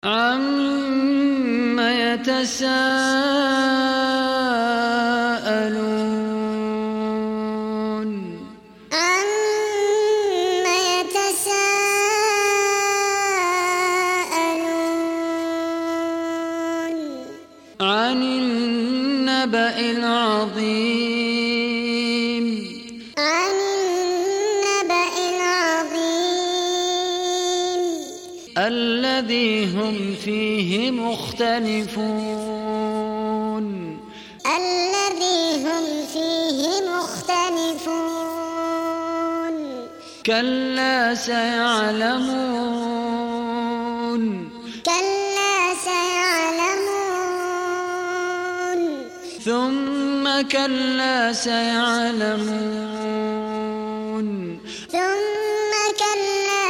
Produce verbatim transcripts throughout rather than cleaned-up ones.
عَمَّ يَتَسَاءَلُونَ عَمَّ يَتَسَاءَلُونَ عَنِ النَّبَإِ الْعَظِيمِ عَنِ النَّبَإِ الْعَظِيمِ الَّذِي هُمْ فِيهِ مُخْتَلِفُونَ الَّذِي هُمْ فِيهِ مُخْتَلِفُونَ كَلَّا سَيَعْلَمُونَ كَلَّا سَيَعْلَمُونَ ثُمَّ كَلَّا سَيَعْلَمُونَ ثُمَّ كَلَّا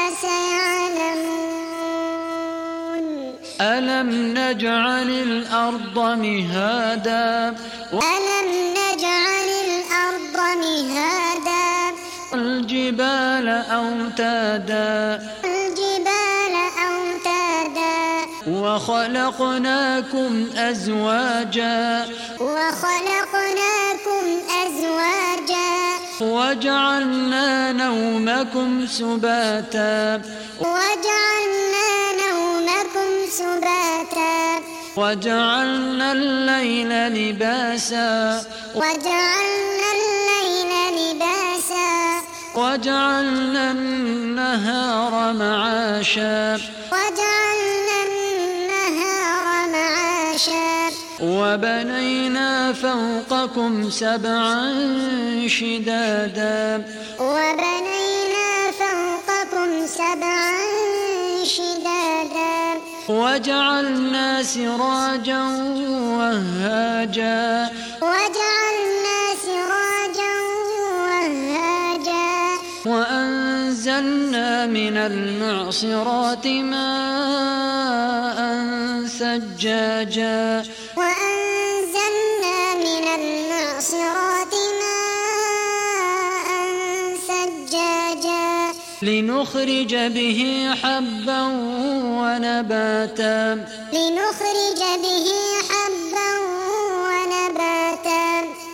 سَيَعْلَمُونَ أَلَمْ نَجْعَلِ الْأَرْضَ مِهَادًا أَلَمْ نَجْعَلِ الْأَرْضَ مِهَادًا وَالْجِبَالَ أَوْتَادًا وَالْجِبَالَ أَوْتَادًا وَخَلَقْنَاكُمْ أَزْوَاجًا وَخَلَقْنَاكُمْ أَزْوَاجًا وَجَعَلْنَا نَوْمَكُمْ سُبَاتًا وَجَعَلْنَا نَوْمَكُمْ سُبَاتًا وَجَعَلْنَا اللَّيْلَ لِبَاسًا وَجَعَلْنَا اللَّيْلَ لِبَاسًا وَجَعَلْنَا النَّهَارَ مَعَاشًا وَجَعَلْنَا النَّهَارَ مَعَاشًا وَبَنَيْنَا فَوْقَكُمْ سَبْعًا شِدَادًا وَبَنَيْنَا فَوْقَكُمْ سَبْعًا شِدَادًا وَجَعَلْنَا سِرَاجًا وَهَّاجًا وَجَعَلْنَا سِرَاجًا وَهَّاجًا وَأَنزَلْنَا مِنَ الْمُعْصِرَاتِ مَاءً ثَجَّاجًا وَأَنزَلْنَا مِنَ الْمُعْصِرَاتِ مَاءً ثَجَّاجًا لِنُخْرِجَ بِهِ حَبًّا وَنَبَاتًا لِنُخْرِجَ بِهِ حَبًّا وَنَبَاتًا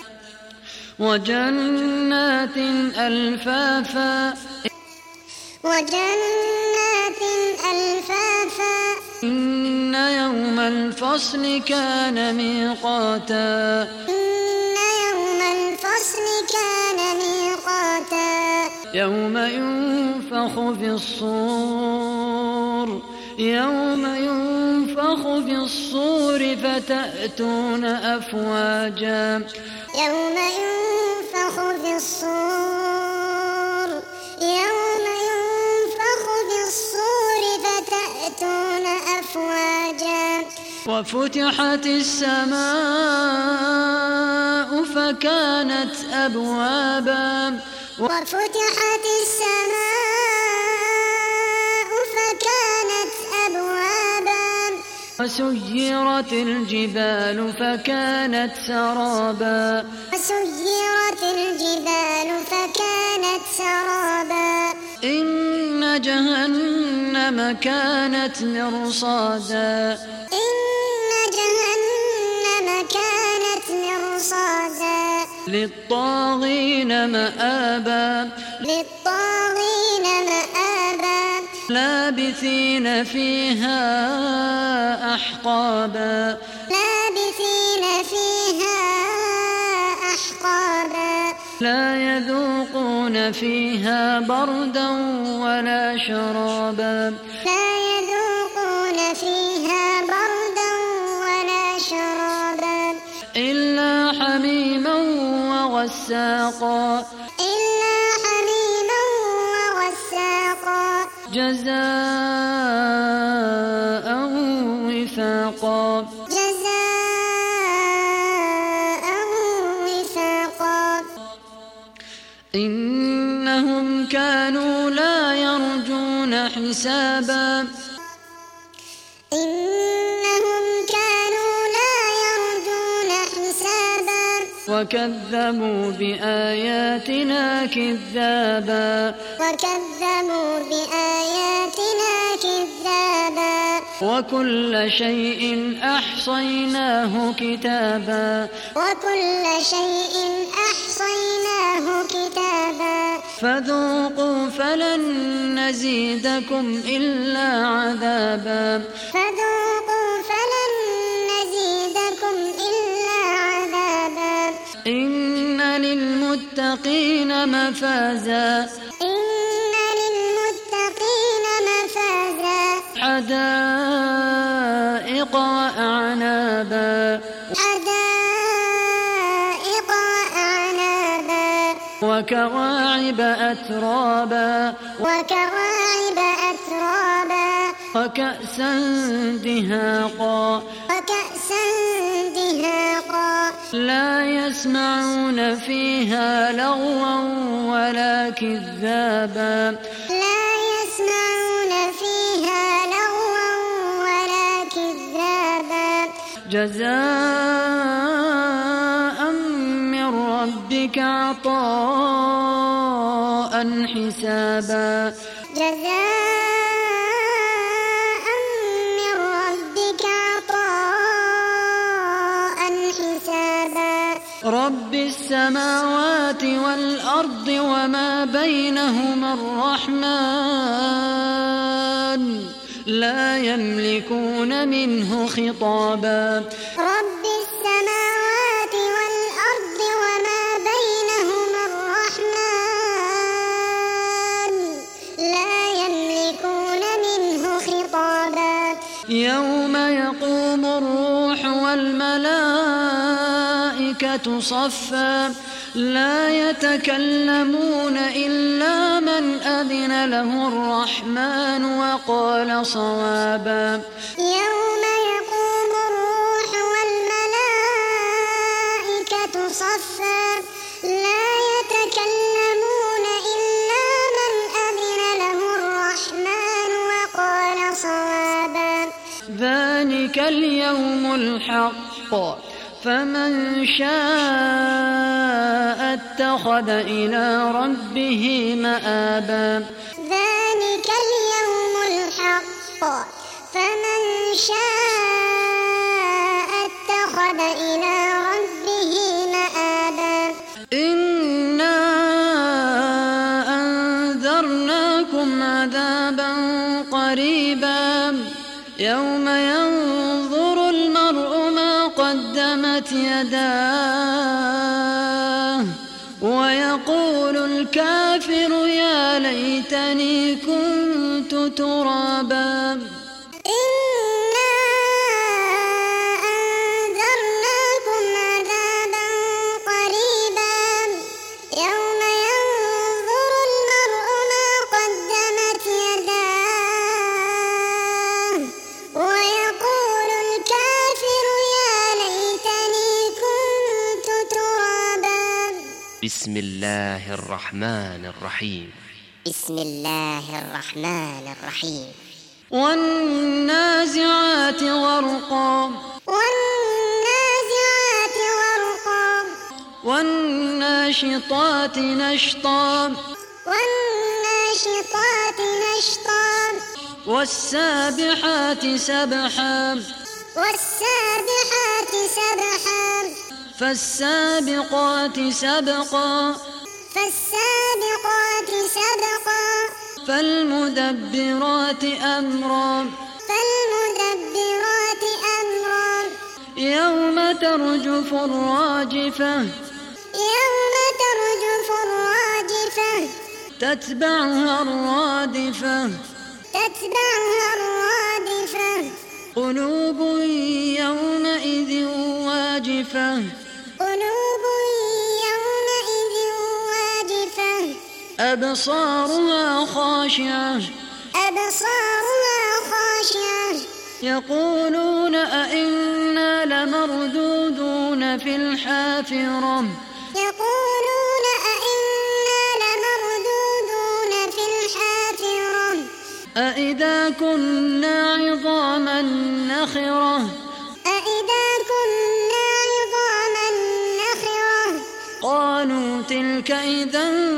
وَجَنَّاتٍ أَلْفَافًا وَجَنَّاتٍ أَلْفَافًا إِنَّ يَوْمَ الْفَصْلِ كَانَ مِيقَاتًا إِنَّ يَوْمَ الْفَصْلِ كَانَ مِيقَاتًا يَوْمَ يُنفَخُ فِي الصُّورِ يَوْمَ يُنفَخُ فِي الصُّورِ فَتَأْتُونَ أَفْوَاجًا يَوْمَ يُنفَخُ فِي الصُّورِ يَوْمَ يُنفَخُ فِي الصُّورِ فَتَأْتُونَ أَفْوَاجًا وَفُتِحَتِ السَّمَاءُ فَكَانَتْ أَبْوَابًا وَفُتِحَتِ السَّمَاءُ فَكَانَتْ أَبْوَابًا وَسُيِّرَتِ الْجِبَالُ فَكَانَتْ سَرَابًا وَسُيِّرَتِ الْجِبَالُ فَكَانَتْ سَرَابًا إِنَّ جَهَنَّمَ كَانَتْ مِرْصَادًا إِنَّ جَهَنَّمَ كَانَتْ مِرْصَادًا لِلطَّاغِينَ مَآبًا لِلطَّاغِينَ مَآبًا لَابِثِينَ فِيهَا أَحْقَابًا لَابِثِينَ فِيهَا أَحْقَابًا لَا يَذُوقُونَ فِيهَا بَرْدًا وَلَا شَرَابًا لَا يَذُوقُونَ فِيهَا بَرْدًا وَلَا شَرَابًا إِلَّا حَمِيمًا وَغَسَّاقًا إِلَّا حَمِيمًا وَغَسَّاقًا جَزَاءً وِفَاقًا جَزَاءً وِفَاقًا إِنَّهُمْ كَانُوا لَا يَرْجُونَ حِسَابًا إِنَّهُمْ كَانُوا لَا يَرْجُونَ حِسَابًا وَكَذَّبُوا بِآيَاتِنَا كِذَّابًا وكذبوا بآياتنا كذابا وكل شيء أحصيناه كتابا وكل شيء أحصيناه كتابا فذوقوا فلن نزيدكم إلا عذابا فذوقوا فلن نزيدكم إلا عذابا إن للمتقين مفازا إن للمتقين مفازا حدائق وأعنابا حدائق وأعنابا وكواعب أترابا وكواعب أترابا وكأسا دهاقا وكأسا دهاقا لا يسمعون فيها لغوا ولا كذابا لا يسمعون فيها لغوا ولا كذابا جزاء من ربك عطاء حسابا جزاء من ربك عطاء حسابا رب السماوات والأرض وما بينهما الرحمن لا يملكون منه خطابا رب السماوات والأرض وما بينهما الرحمن لا يملكون منه خطابا يوم يقوم الروح والملائكة صفا لا يتكلمون إلا من أذن له الرحمن وقال صوابا يوم يقوم الروح والملائكة صفا لا يتكلمون إلا من أذن له الرحمن وقال صوابا ذلك اليوم الحق فمن شاء اتخذ إلى ربه مآبا ذلك اليوم الحق فمن شاء اتخذ إلى ربه مآبا إنا أنذرناكم عذابا قريبا يوم ينظر المرء ما قدمت يداه ويقول الكافر يا ليتني كنت ترابا إنا أنذرناكم عذابا قريبا يوم ينظر المرء ما قدمت يداه ويقول الكافر يا ليتني كنت ترابا بسم الله الرحمن الرحيم بسم الله الرحمن الرحيم والنازعات غرقا والنازعات غرقا والناشطات نشطا والناشطات نشطا والسابحات سبحا والسابحات سبحا فالسابقات سبقا فالسابقات سبقا فالمدبرات أمرا فالمدبرات أمرا يوم ترجف الراجفة يوم ترجف الراجفة تتبعها الرادفة تتبعها الرادفة قلوب يومئذ واجفة قلوب يومئذ واجفة أبصارها خاشعة أبصارها خاشعة يقولون أئنا لمردودون في الحافرة يقولون أئنا لمردودون في الحافرة أئذا كنا عظاما نخرة أئذا كنا عظاما نخرة قالوا تلك إذا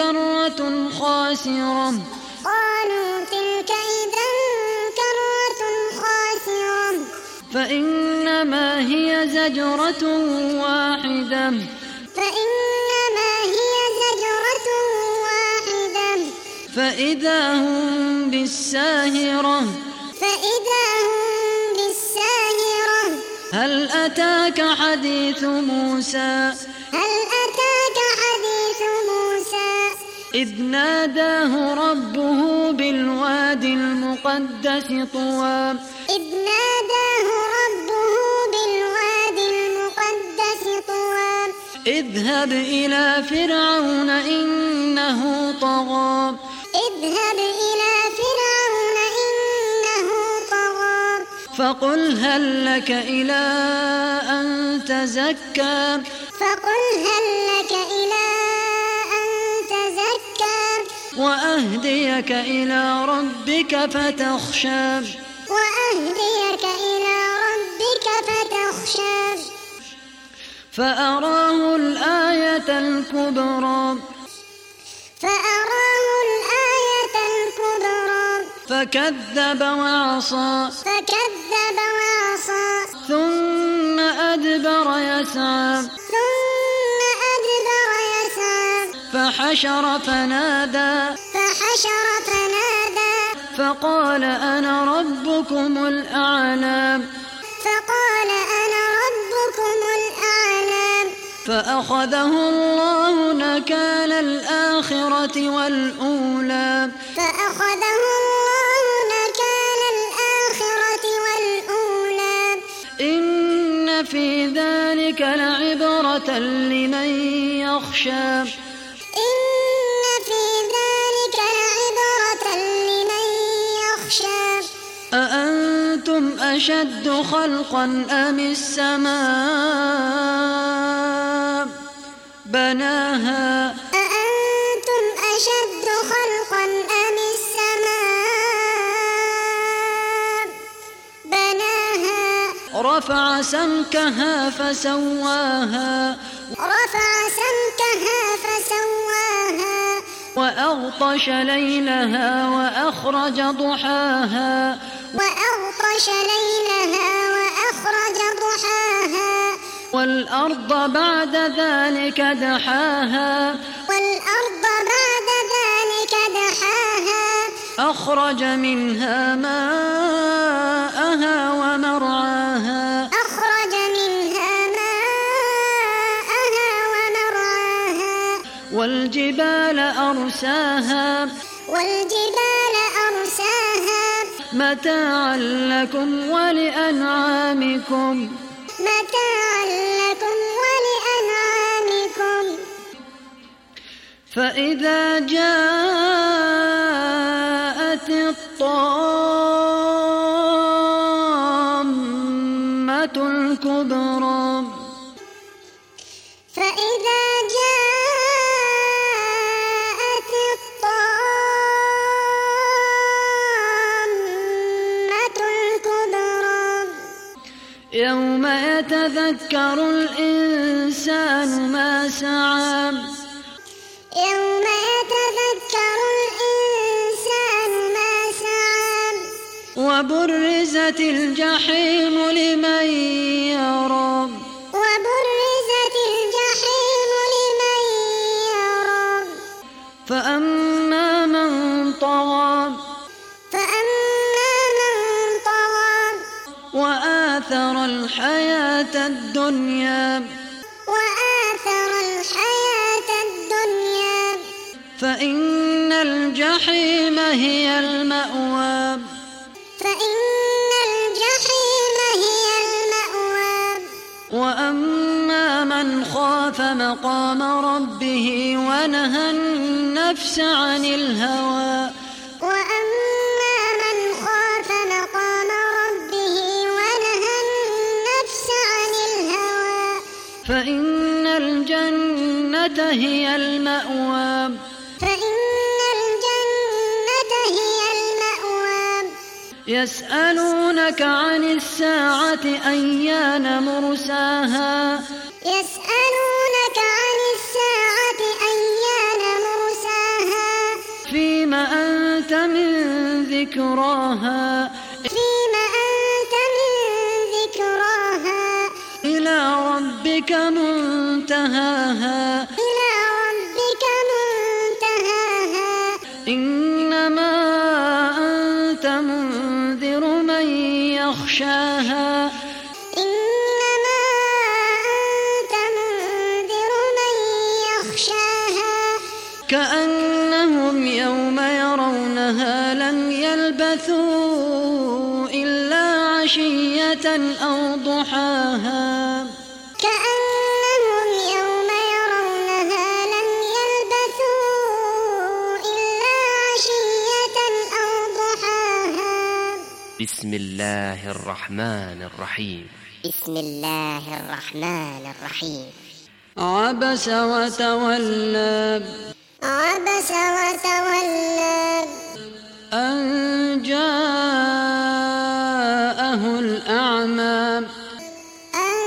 كرة خاسرة قالوا تلك إذا كرة خاسرة فإنما هي زجرة واحدة فإنما هي زجرة واحدة فإذا هم بالساهرة فإذا هم بالساهرة هل أتاك حديث موسى هل أتاك حديث موسى إذ ناداه ربه بالوادي المقدس طوى إذ ناداه ربه بالوادي المقدس طوى اذهب إلى فرعون إنه طغى اذهب إلى فرعون إنه طغى فقل هل لك إلى أن تزكى فقل هل لك إلى أن تزكى وأهديك إلى ربك فتخشى وأهديك إلى ربك فتخشى فأراه الآية الكبرى فأراه الآية الكبرى فكذب وعصى فكذب وعصى ثم أدبر يسعى ثم أدبر يسعى فحشر فنادى فحشر فنادى فقال أنا ربكم الأعلى فقال أنا ربكم الأعلى فأخذه الله نكال الآخرة والأولى فأخذه الله نكال الآخرة والأولى إن في ذلك لعبرة لمن يخشى إن في ذلك لعبرة لمن يخشى أأنتم أشد خلقا أم السماء بناها أأنتم أشد خلقا أم السماء بناها رفع سمكها فسواها رفع سمكها فسواها وأغطش ليلها وأخرج ضحاها وأغطش ليلها وأخرج ضحاها والأرض بعد ذلك دحاها والأرض بعد ذلك دحاها أخرج منها ماءها ومرعاها أخرج منها ماءها ومرعاها والجبال أرساها والجبال أرساها متاعا لكم ولأنعامكم متاعا لكم ولأنعامكم فإذا جاءت الطامة الكبرى فإذا جاءت الطامة الكبرى يوم يتذكر الإنسان ما سعى يوم يتذكر الإنسان ما سعى وبرزت الجحيم لمن يرى وبرزت الجحيم لمن يرى فأما من طغى فأما من طغى وآثر الحياة الدنيا وآثر الحياة الدنيا فإن الجحيم هي المأوى فإن الجحيم هي المأوى وأما من خاف مقام ربه ونهى النفس عن الهوى وأما من خاف مقام ربه ونهى النفس عن الهوى فإن الجنة هي المأوى فإن الجنة هي المأوى يسألونك عن الساعة أيان مرساها يسألونك عن الساعة أيان مرساها من ذكراها فيم أنت من ذكراها إلى ربك منتهاها إلى ربك منتهاها إنما أنت منذر من يخشاها إنما أنت منذر من يخشاها كأنهم يوم يرونها لم يلبثوا إلا عشية أو ضحاها كأنهم يوم يرونها لم يلبثوا إلا عشية أو ضحاها بسم الله الرحمن الرحيم بسم الله الرحمن الرحيم عبس وتولى عبس وتولى أن جاءه الأعمى أن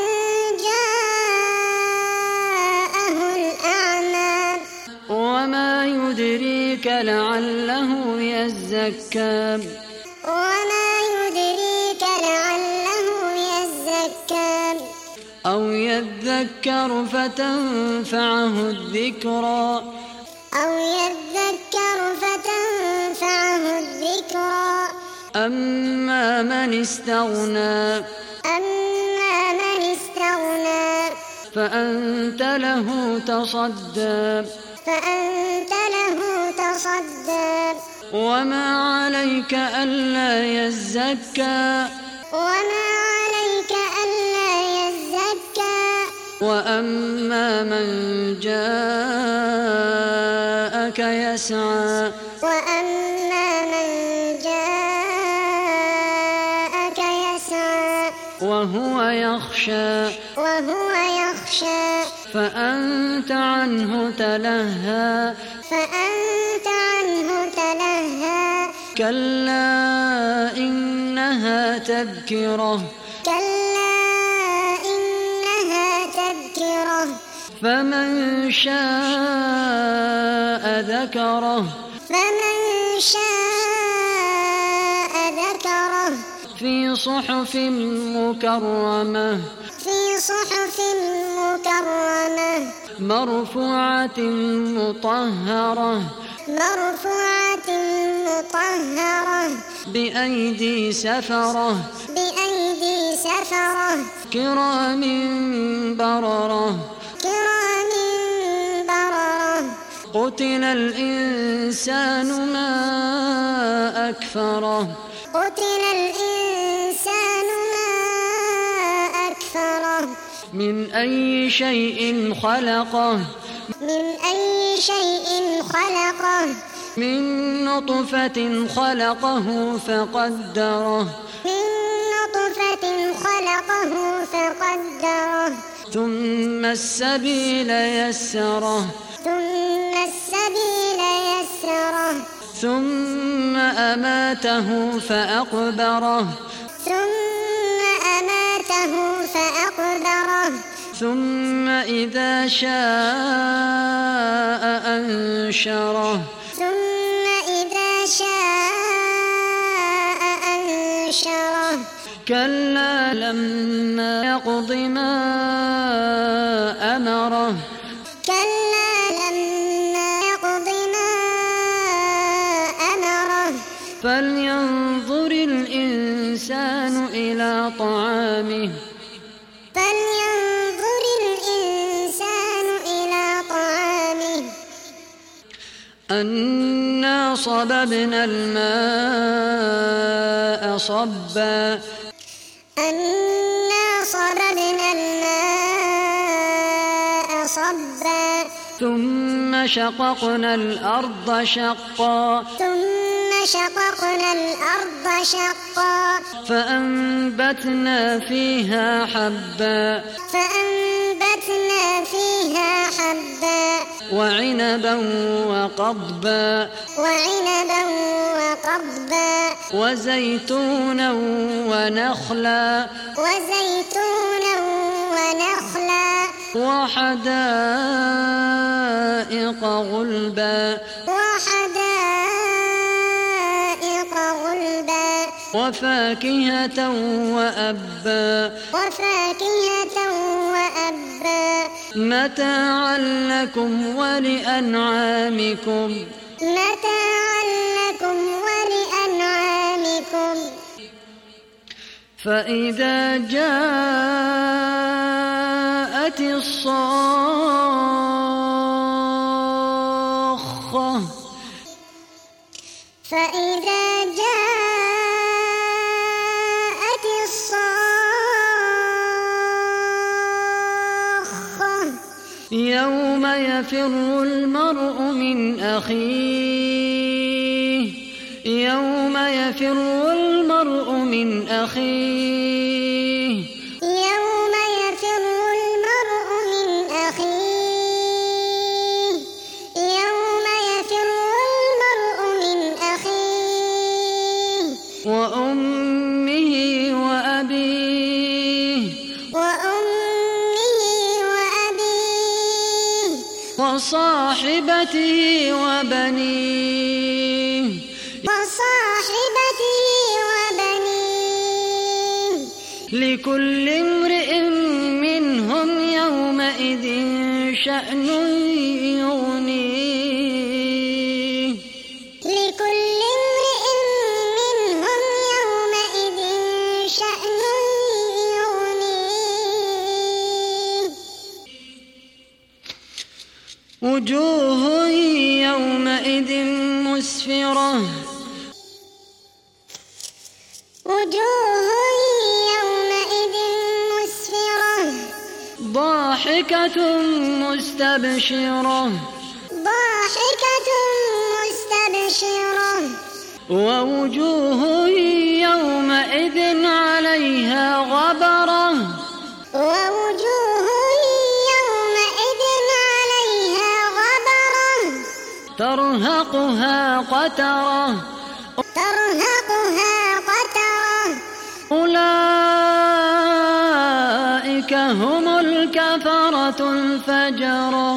جاءه الأعمى وما يدريك لعله يزكى وما يدريك لعله يزكى أو يذكر فتنفعه الذكرى أو يذكر فتنفعه الذكرى أما من استغنى أما من استغنى فأنت له تصدى فأنت له تصدى وما عليك ألا يزكى وما عليك ألا يزكى وأما من جاءك يسعى وأما من جاءك يسعى وهو يخشى وهو يخشى فأنت عنه تلهى فأنت عنه تلهى كلا إنها تذكرة كلا إنها تذكرة فمن شاء ذكره فمن شاء ذكره في صحف مكرمة في صحف مكرمة مرفوعة مطهرة مرفوعة مطهرة بأيدي سفرة بأيدي سفرة كرام بررة كرام بررة قتل الإنسان ما أكفره قتل الإنسان ما أكفره من أي شيء خلقه من أي شيء خلقه من نطفة خلقه فقدره من نطفة خلقه فقدره ثم السبيل يسره ثم السبيل يسره ثم أماته فأقبره ثم أماته فأقبره ثم إذا شاء أنشره ثم إذا شاء أنشره كلا لما يقض ما أمره كلا لما يقض ما أمره فلينظر الإنسان إلى طعامه فلينظر الإنسان إلى طعامه أنا صببنا الماء صبا أنا صببنا الماء صبا ثم شققنا الأرض شقا ثم شققنا الأرض شقا فأنبتنا فيها حبا فأنبتنا فيها حبا وعنبا وقضبا وعنبا وقضبا وزيتونا ونخلا وزيتونا ونخلا وحدائق غلبا وحدائق وفاكهة وأبا وفاكهة وأبا متاعا لكم ولأنعامكم متاعا لكم ولأنعامكم فإذا جاءت الصاخة فإذا جاءت الصاخة يوم يفر المرء من أخيه يوم يفر المرء من أخيه يوم يفر المرء من أخيه يوم يفر المرء من أخيه وأمه وأبيه وأمه وأبيه وصاحبته وبنيه وصاحبته وبنيه لكل امرئ منهم يومئذ شأن يغنيه لكل امرئ منهم يومئذ شأن يغنيه وجوه يومئذ مسفرة وجوه يومئذ مسفرة ضاحكة مستبشرة ضاحكة مستبشرة ووجوه يومئذ عليها غبرة ووجوه يومئذ عليها غبرة ترهقها قترة ترهقها قترة أولئك هم الكفرة الفجرة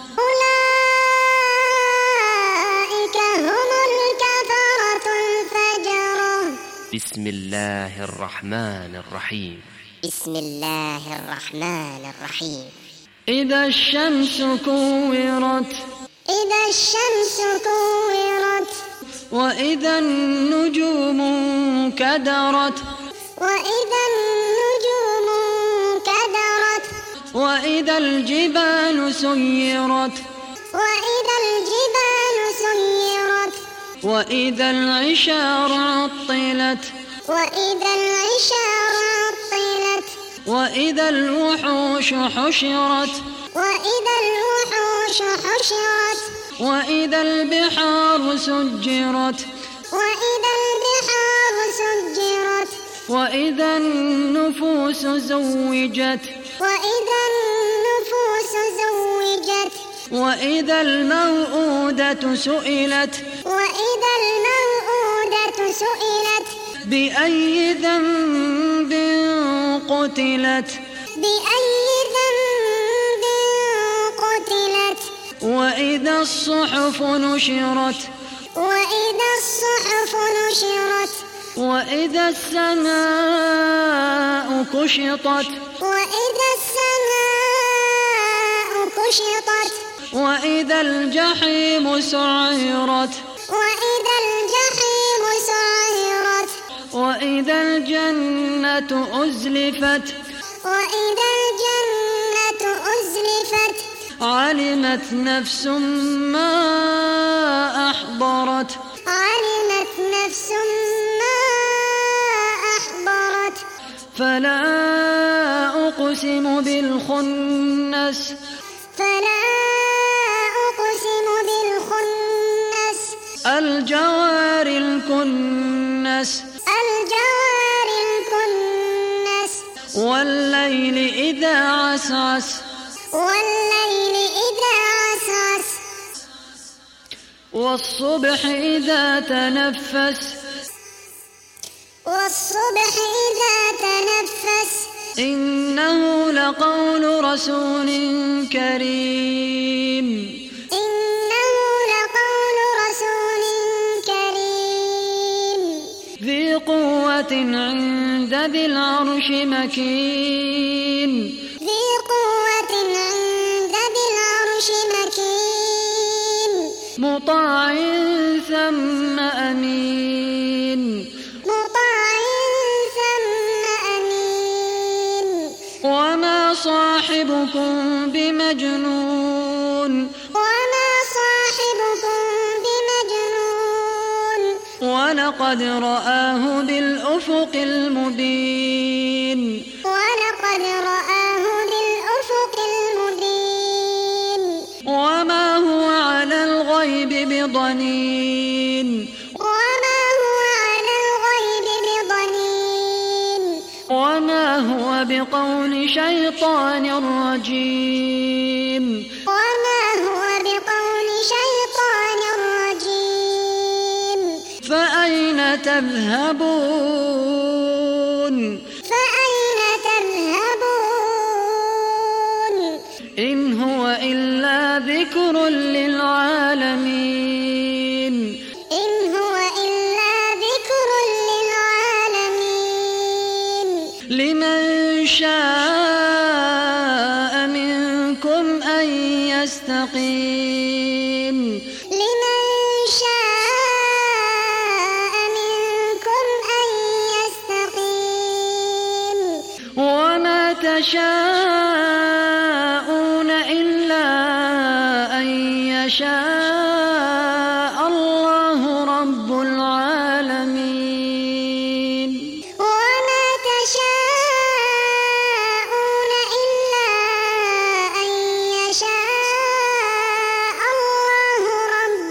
أولئك هم الكفرة الفجرة بسم الله الرحمن الرحيم بسم الله الرحمن الرحيم إذا الشمس كورت إذا الشمس كورت وإذا النجوم كدرت وإذا النجوم كدرت وإذا الجبال سيرت وإذا الجبال سيرت وإذا العشار عطلت وإذا العشار عطلت وإذا الوحوش حشرت وإذا الوحوش حشرت وإذا البحار سجرت وإذا البحار سجرت وإذا النفوس زوجت وإذا النفوس زوجت وإذا الموءودة سئلت وإذا الموءودة سئلت بأي ذنب قتلت بأي ذنب قتلت وإذا الصحف نشرت وإذا الصحف نشرت وإذا السماء كشطت وإذا السماء كشطت وإذا الجحيم سعرت وإذا الجحيم سعرت وإذا الجنة أزلفت وإذا الجنة أزلفت علمت نفس ما أحضرت علمت نفس ما أحضرت فلا أقسم بالخنس فلا أقسم بالخنس الجوار الكنس الجوار الكنس والليل إذا عسعس والليل إذا عسعس والصبح إذا تنفس والصبح إذا تنفس إنه لقول رسول كريم إنه لقول رسول كريم ذي قوة عند ذي العرش مكين ذي قوة عند ذي العرش مكين مطاع ثم أمين مطاع ثم أمين وما صاحبكم بمجنون وما صاحبكم بمجنون ولقد رآه بالأفق المبين ولقد رآه بالأفق المبين وما هو على الغيب بضنين وما هو على الغيب بضنين وما هو بقول شيطان رجيم وما هو بقول شيطان رجيم فأين تذهبون فأين تذهبون إن هو إلا ذكر للعالمين إن هو إلا ذكر للعالمين لمن شاء منكم أن يستقيم لمن شاء منكم أن يستقيم وما تشاءون إلا أن يشاء الله رب العالمين وما تشاءون إلا أن يشاء الله رب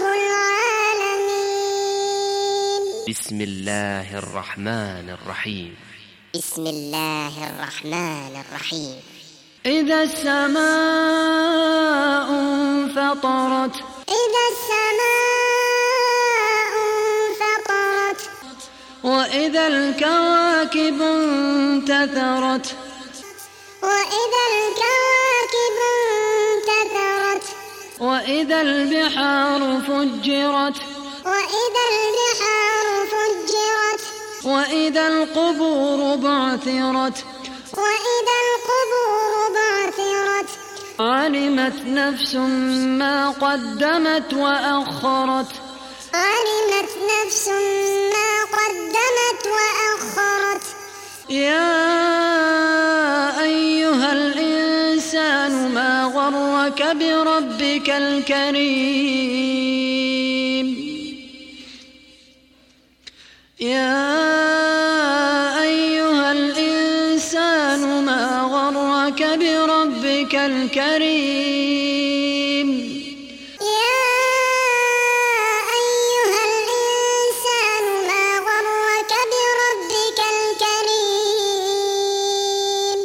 العالمين بسم الله الرحمن الرحيم بسم الله الرحمن الرحيم إذا السماء انفطرت إذا السماء انفطرت وإذا الكواكب انتثرت وإذا الكواكب انتثرت وإذا البحار فجرت وإذا البحار فجرت وإذا القبور بعثرت وإذا القبور بعثرت علمت نفس ما قدمت وأخرت علمت نفس ما قدمت وأخرت يا أيها الإنسان ما غرك بربك الكريم يا أيها الإنسان ما غرك بربك الكريم يا أيها الإنسان ما غرك بربك الكريم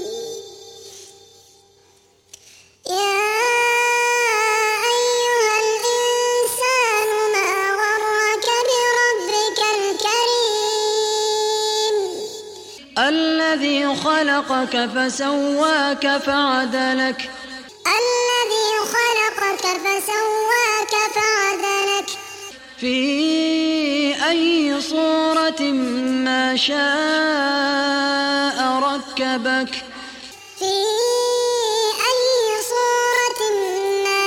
يا أيها الإنسان ما غرك بربك الكريم الذي خلقك فسواك فعدلك الذي خلقك فسواك فعدلك في أي صورة ما شاء ركبك في أي صورة ما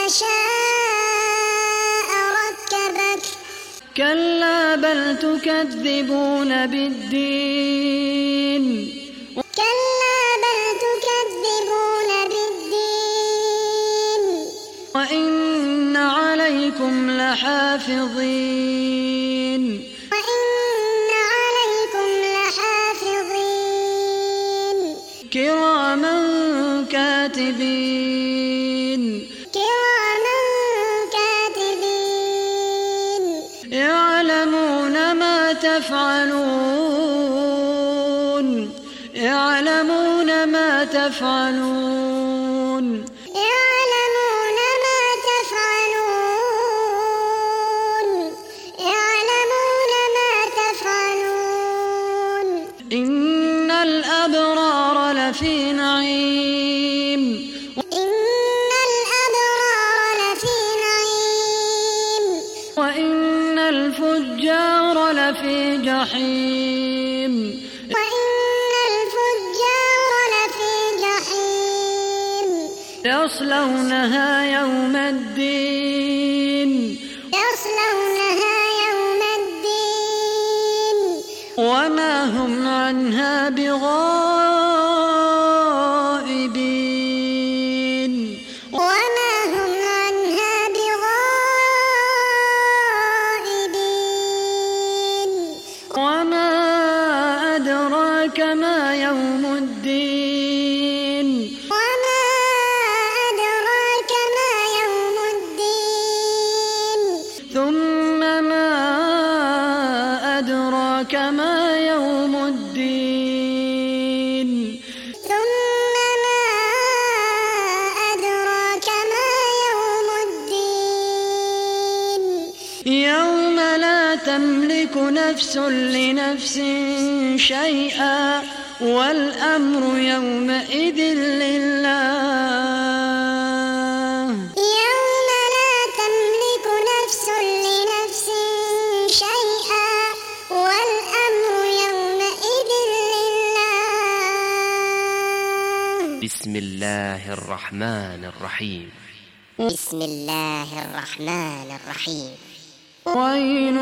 شاء ركبك كلا بل تكذبون بالدين كلا بل تكذبون بالدين وإن عليكم لحافظين وإن عليكم لحافظين كراما كاتبين كراما كاتبين يعلمون ما تفعلون يعلمون ما تفعلون يعلمون ما تفعلون يعلمون ما تفعلون إن الأبرار لفي نعيم إن الأبرار لفي نعيم وإن الفجار لفي جحيم يصلونها يوم الدين يصلونها يوم الدين وما هم عنها بغائبين وما هم عنها بغائبين وما أدراك ما يوم الدين وما أدراك ما يوم الدين ثم ما أدراك ما يوم الدين ثم ما أدراك ما يوم الدين يوم لا تملك نفس لنفس شيئا والأمر يومئذ لله يوم لا تملك نفس لنفس شيئا والأمر يومئذ لله بسم الله الرحمن الرحيم بسم الله الرحمن الرحيم ويل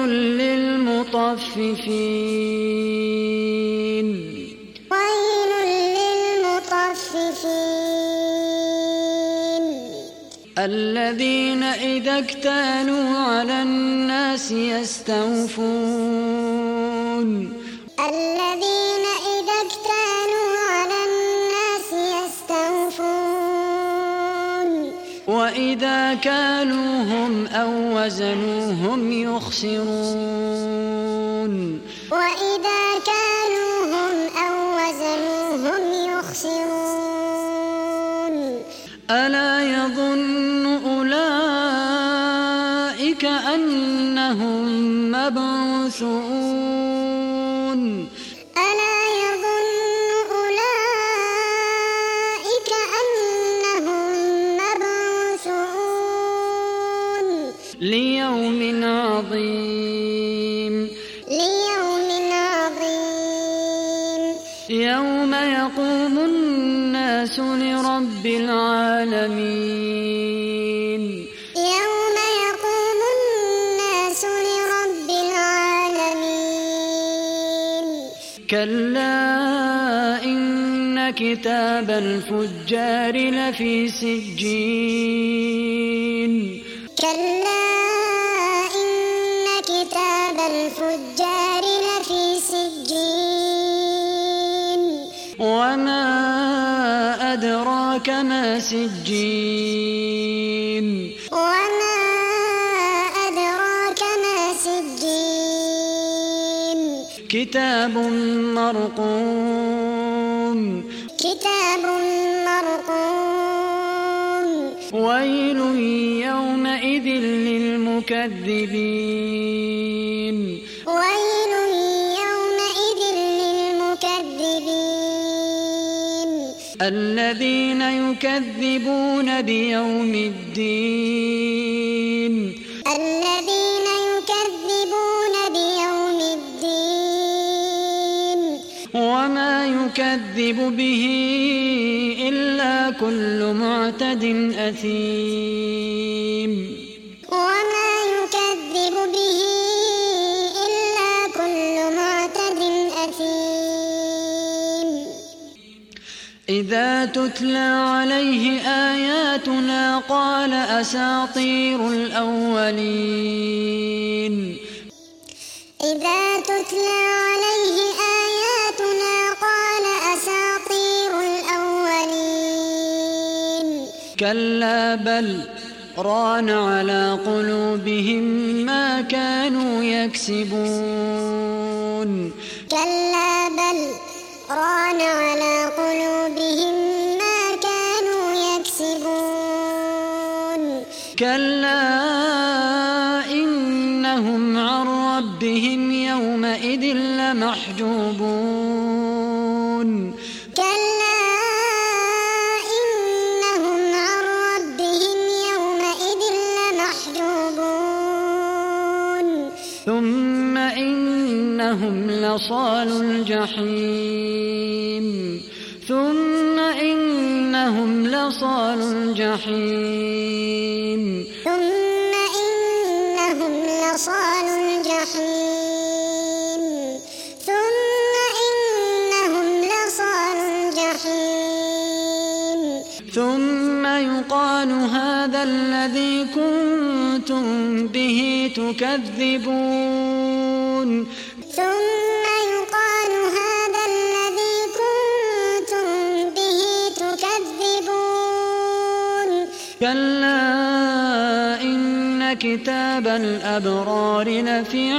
للمطففين ويل للمطففين الذين إذا اكتالوا على الناس يستوفون الذين إذا اكتالوا على الناس يستوفون وإذا كالوهم أو وزنوهم يخسرون وإذا كالوهم أو وزنوهم يخسرون ألا يظن أولئك أنهم مبعوثون ألا يظن أولئك أنهم مبعوثون ليوم عظيم ليوم عظيم يوم يقوم الناس لرب العالمين يوم يقوم الناس لرب العالمين كلا إن كتاب الفجار لفي سجين كلا إن كتاب الفجار لفي سجين وما أدراك ما سجين وما أدراك ما سجين كتاب مرقوم كتاب مرقوم ويل يومئذ للمكذبين ويل يومئذ للمكذبين الذين يكذبون بيوم الدين الذين يكذبون بيوم الدين وما يكذب به إلا كل معتد أثيم وما يكذب به إلا كل معتد أثيم إذا تتلى عليه آياتنا قال أساطير الأولين إذا تتلى عليه آياتنا قال أساطير الأولين كلا بل ران على قلوبهم ما كانوا يكسبون كلا بل ران على قلوبهم ما كانوا يكسبون كلا إنهم عن ربهم يومئذ لمحجوبون كلا إنهم عن ربهم يومئذ لمحجوبون ثم إنهم لصالوا الجحيم ثم إن إنهم لصالو الجحيم ثم إنهم لصالو الجحيم ثم إنهم لصالو الجحيم ثم يقال هذا الذي كنتم به تكذبون ثم يقال هذا الذي كنتم به تكذبون كلا إن كتاب الأبرار لفي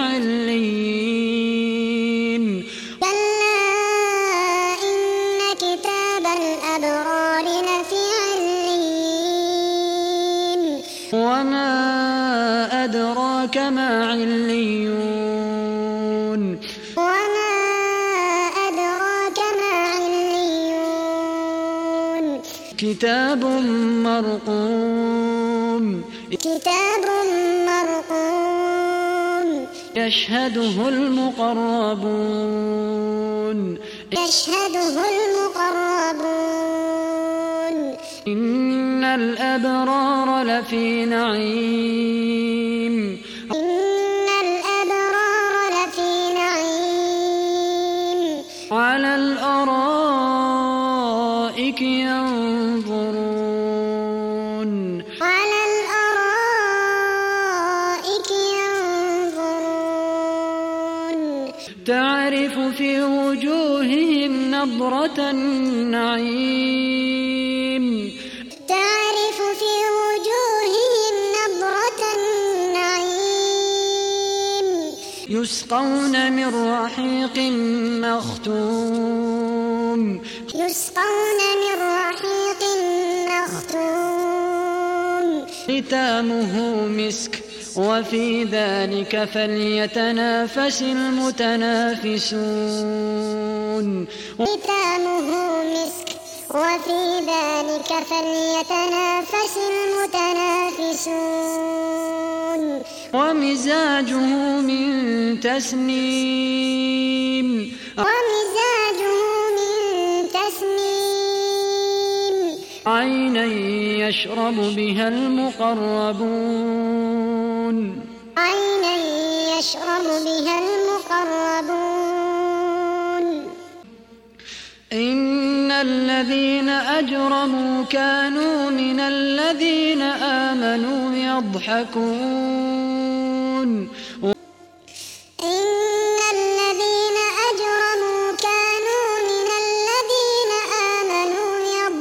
عليين كلا إن كتاب الأبرار لفي عليين وما أدراك ما عليون وما أدراك ما عليون كتاب مرقوم كتاب مرقوم يشهده المقربون يشهده المقربون إن الأبرار لفي نعيم إن الأبرار لفي نعيم على الأرائك ينظرون على الأرائك ينظرون تعرف في وجوههم نضرة النعيم تعرف في وجوههم نضرة النعيم يسقون من رحيق مختوم يسقون من رحيق مختوم ختامه مسك وفي ذلك فليتنافس المتنافسون ختامه مسك وفي ذلك فليتنافس المتنافسون ومزاجه من تسنيم ومزاجه من تسنيم عينا يشرب بها المقربون عينا يشرب بها المقربون إن الذين أجرموا كانوا من الذين آمنوا يضحكون إن الذين أجرموا كانوا من الذين آمنوا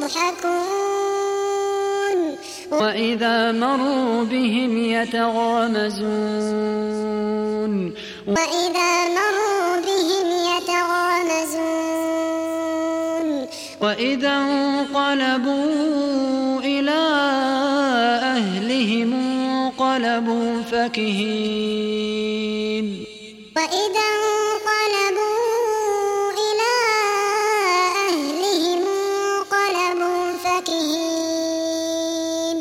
يضحكون وإذا مروا بهم يتغامزون وإذا مروا بهم يتغامزون وإذا انقلبوا إلى أهلهم انقلبوا فكهين وإذا انقلبوا إلى أهلهم انقلبوا فكهين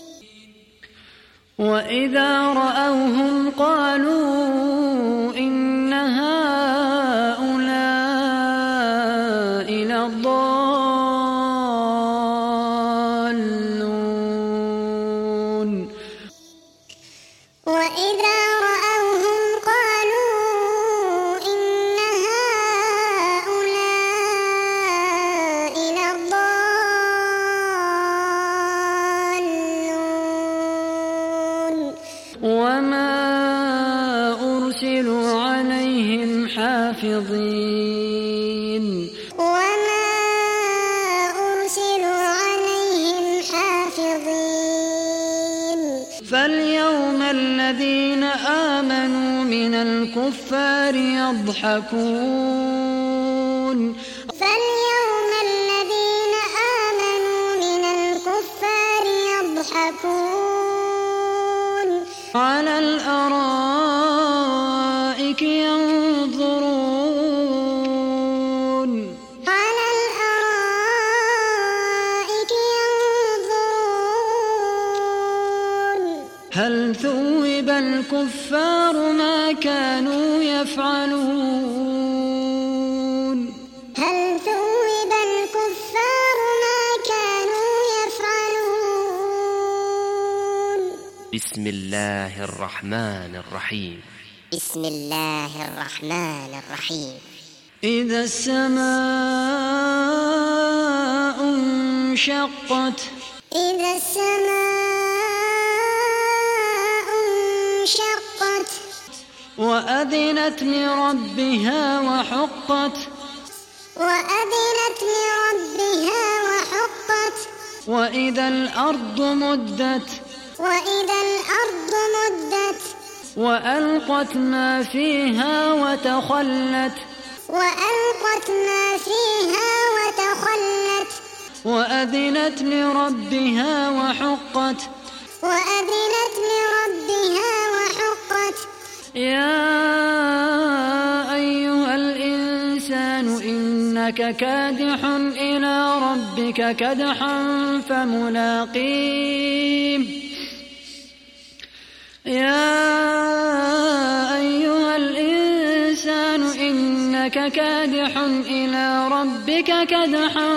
وإذا رأوهم قالوا إن هؤلاء لضالون وإذا رأوهم قالوا إن هؤلاء لضالون وما أرسلوا عليهم حافظين وما أرسلوا عليهم حافظين فاليوم الذين آمنوا من الكفار يضحكون فاليوم الذين آمنوا من الكفار يضحكون على الأرائك ينظرون على الأرائك ينظرون هل ثوب الكفار ما كانوا يفعلون هل ثوب الكفار ما كانوا بسم الله الرحمن الرحيم بسم الله الرحمن الرحيم إذا السماء انشقت إذا السماء انشقت وأذنت لربها وحقت وأذنت لربها وحقت وإذا الأرض مدت وإذا الأرض مدت وألقت ما فيها وتخلت وألقت ما فيها وتخلت وأذنت لربها وحقت وأذنت لربها وحقت يا أيها الإنسان إنك كادح إلى ربك كدحا فملاقيه يا أيها الإنسان إنك كادح إلى ربك كدحا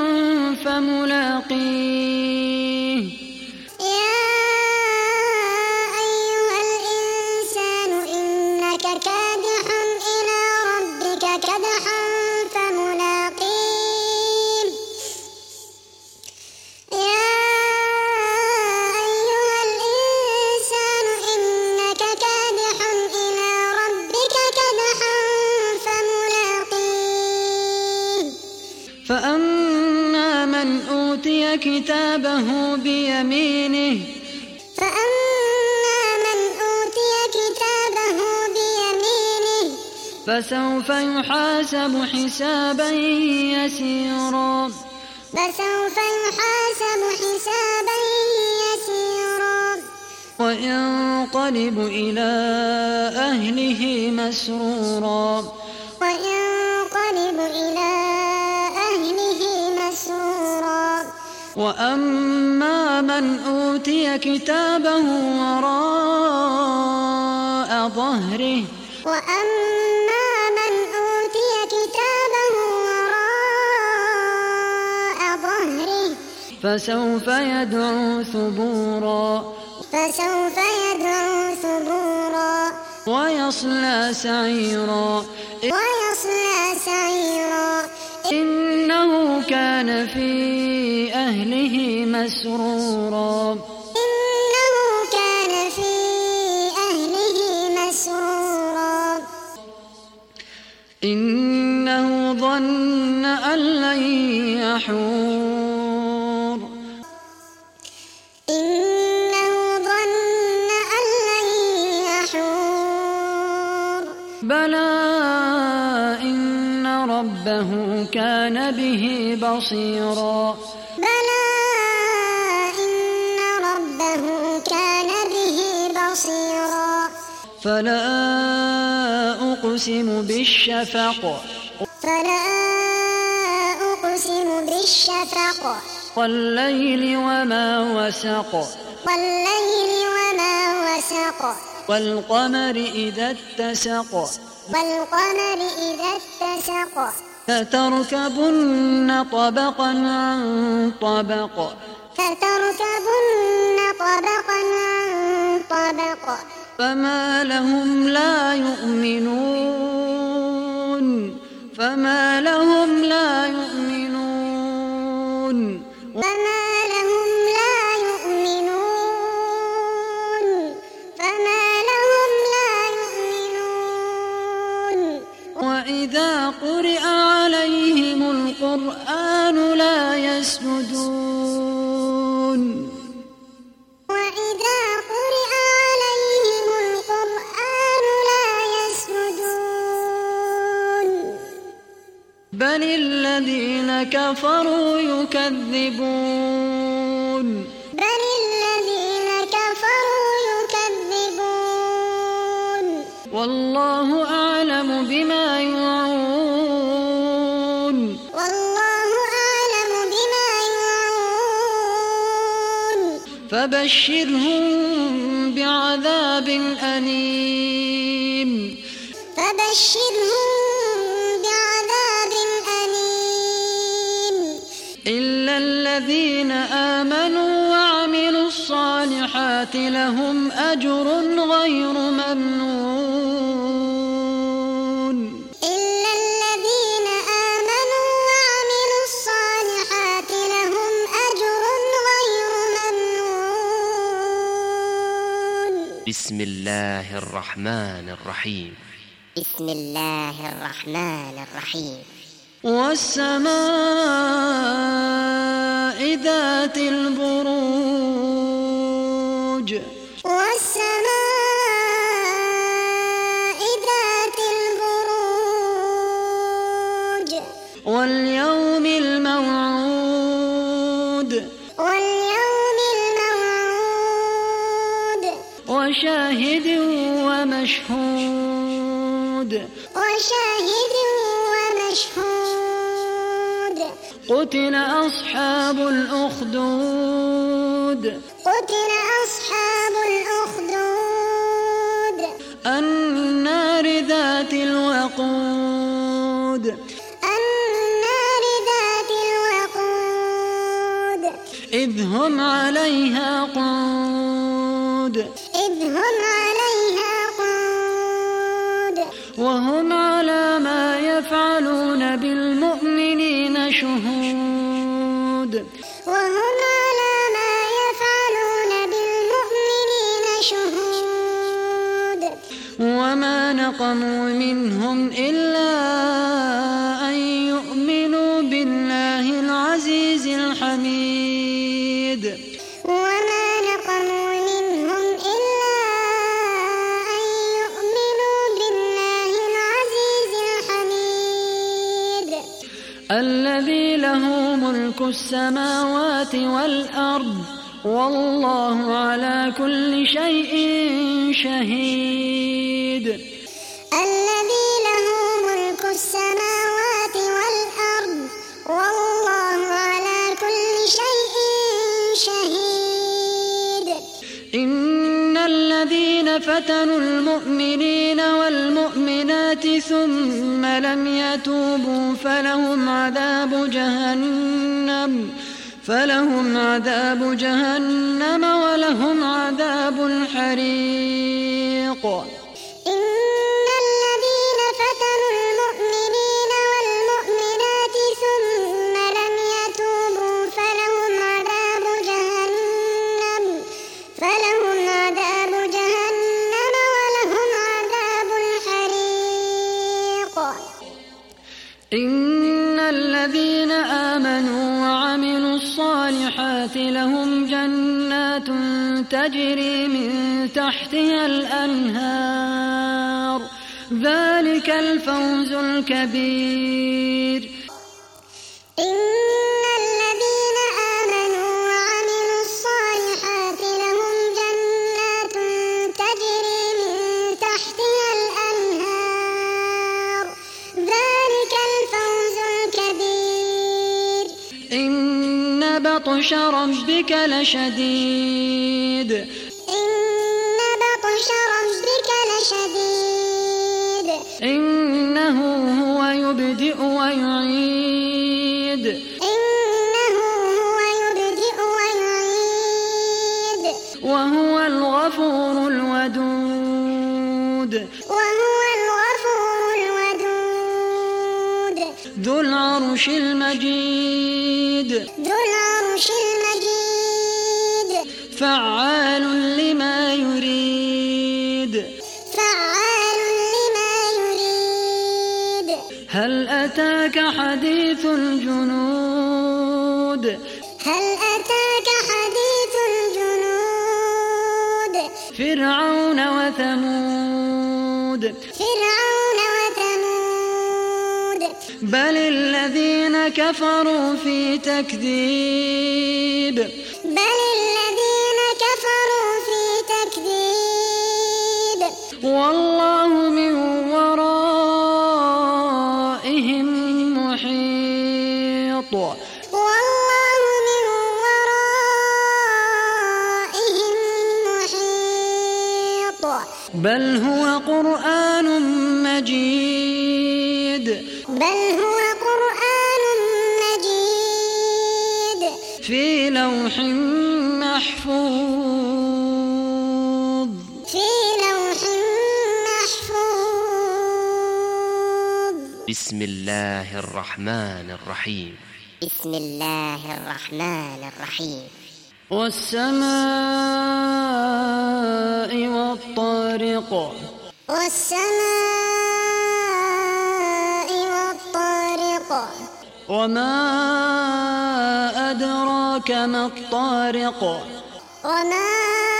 فملاقيه يا أيها الإنسان إنك كادح إلى ربك كدحا فملاقيه يا أيها الإنسان إنك كادح إلى ربك كدحا فملاقيه فأما من أوتي كتابه بيمينه فأما من أوتي كتابه بيمينه فسوف يحاسب حسابا يسيرا فسوف يحاسب حسابا يسيرا وينقلب إلى أهله مسرورا وينقلب إلى أهله مسرورا وأما من أوتي كتابه وراء ظهره وأما من أوتي كتابه وراء ظهره فسوف يدعو ثبورا فسوف يدعو ثبورا ويصلى سعيرا ويصلى سعيرا إنه كان في أهله مسرورا إنه كان في أهله مسرورا إنه ظن أن لن يحور إنه ظن أن لن يحور بلى إن ربه كان به بصيرا بلى إن ربه كان به بصيرا فلا أقسم بالشفق فلا أقسم بالشفق والليل وما وسق والليل وما وسق والقمر إذا اتسق والقمر إذا اتسق لتركبن طبقا عن طبق فتركبن طبقا عن طبق فما لهم لا يؤمنون فما لهم لا يؤمنون فما لهم لا يؤمنون فما لهم لا يؤمنون وإذا قرئ عليهم القرآن لا يسجدون وإذا قرئ عليهم القرآن لا يسجدون بل الذين كفروا يكذبون بل الذين كفروا يكذبون والله أعلم بما يوعون والله أعلم بما يوعون فبشرهم بعذاب أليم فبشرهم بعذاب أليم إلا الذين آمنوا وعملوا الصالحات الصالحات لهم أجر غير ممنون إلا الذين آمنوا وعملوا الصالحات لهم أجر غير ممنون. بسم الله الرحمن الرحيم. بسم الله الرحمن الرحيم. والسماء ذات البروج والسماء ذات البروج واليوم الموعود واليوم الموعود وشاهد ومشهود وشاهد ومشهود. قتل أصحاب الأخدود قتل أصحاب الأخدود النار ذات الوقود النار ذات الوقود إذ هم عليها قعود إذ هم عليها قعود وهم على ما يفعلون بالمؤمنين شهود وهم على ما يفعلون بالمؤمنين شهود. وما نقموا منهم إلا أن يؤمنوا بالله العزيز الحميد وما نقموا منهم إلا أن يؤمنوا بالله العزيز الحميد الذي له ملك السماوات والأرض والله على كل شيء شهيد. الذي له ملك السماوات والأرض والله على كل شيء شهيد. إن الذين فتنوا المؤمنين والمؤمنات ثم لم يتوبوا فلهم عذاب جهنم فلهم عذاب جهنم ولهم عذاب الحريق. إن الذين فتنوا المؤمنين والمؤمنات ثم لم يتوبوا فلهم عذاب جهنم فلهم عذاب جهنم ولهم عذاب الحريق. إن الذين آمنوا وعملوا الصالحات لهم جنات تجري من تحتها الأنهار ذلك الفوز الكبير. إن الذين آمنوا وعملوا الصالحات لهم جنات تجري من تحتها الأنهار ذلك الفوز الكبير. إن بطش ربك لشديد إن بطش ربك لشديد إنه هو يبدئ ويعيد إنه هو يبدئ ويعيد وهو الغفور الودود وهو الغفور الودود ذو العرش المجيد ذو العرش المجيد فعال لما يريد فعال لما يريد. هل أتاك حديث الجنود هل أتاك حديث الجنود فرعون وثمود فرعون وثمود بل الذين كفروا في تكذيب بل الذين كفروا في تكذيب والله من ورائهم محيط والله من ورائهم محيط. بل هو قرآن مجيد بل هو قرآن مجيد في لوح محفوظ في لوح محفوظ. بسم الله الرحمن الرحيم. بسم الله الرحمن الرحيم. والسماء والطارق والسماء والطارق وما أدراك ما الطارق وما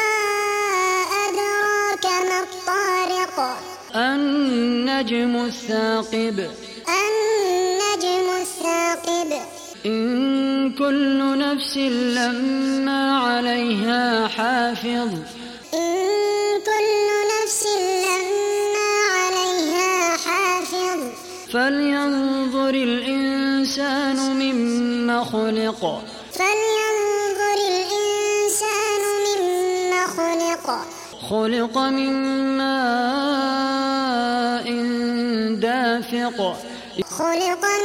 أدراك ما الطارق النجم الثاقب النجم الثاقب إن كل نفس لما عليها حافظ إن كل نفس لما عليها حافظ فلينظر الإنسان مما خلق فلينظر الإنسان مما خلق خلق من ماء دافق خلق من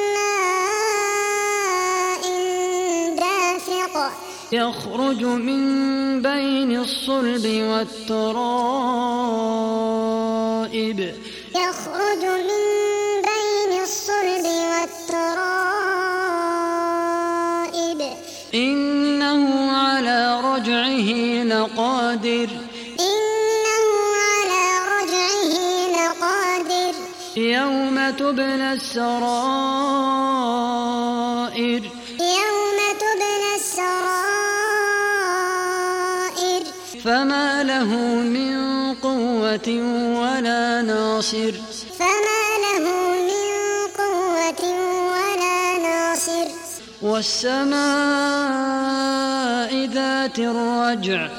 ماء دافق يخرج من بين الصلب والترائب يخرج من بين الصلب والترائب إنه على رجعه لقادر إنه على رجعه لقادر يوم تبلى السرائر يوم تبلى السرائر فما له من قوة ولا ناصر فما له من قوة ولا ناصر والسماء ذات الرجع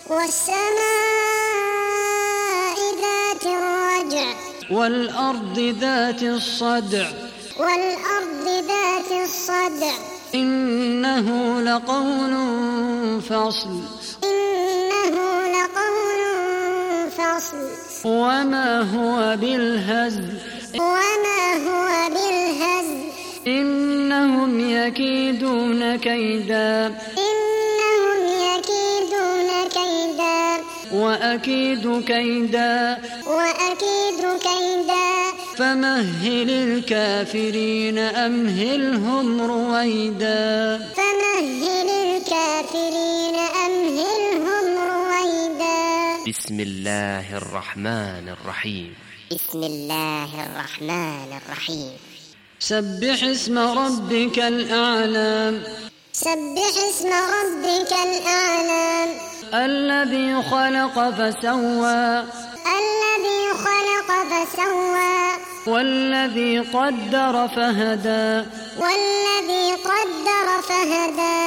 والسماء ذات الرجع والأرض ذات الصدع والأرض ذات الصدع إنه لقول فصل إنه لقول فصل وما هو بالهزل وما هو بالهزل إنهم يكيدون كيدا إنهم يكيدون كيدا وأكيد كيدا وأكيد كيدا فمهل الكافرين أمهلهم رويدا فمهل الكافرين أمهلهم رويدا. بسم الله الرحمن الرحيم. بسم الله الرحمن الرحيم. سبح اسم ربك الأعلى سبح اسم ربك الأعلى الذي خلق فسوى الذي خلق فسوى والذي قدر فهدى والذي قدر فهدى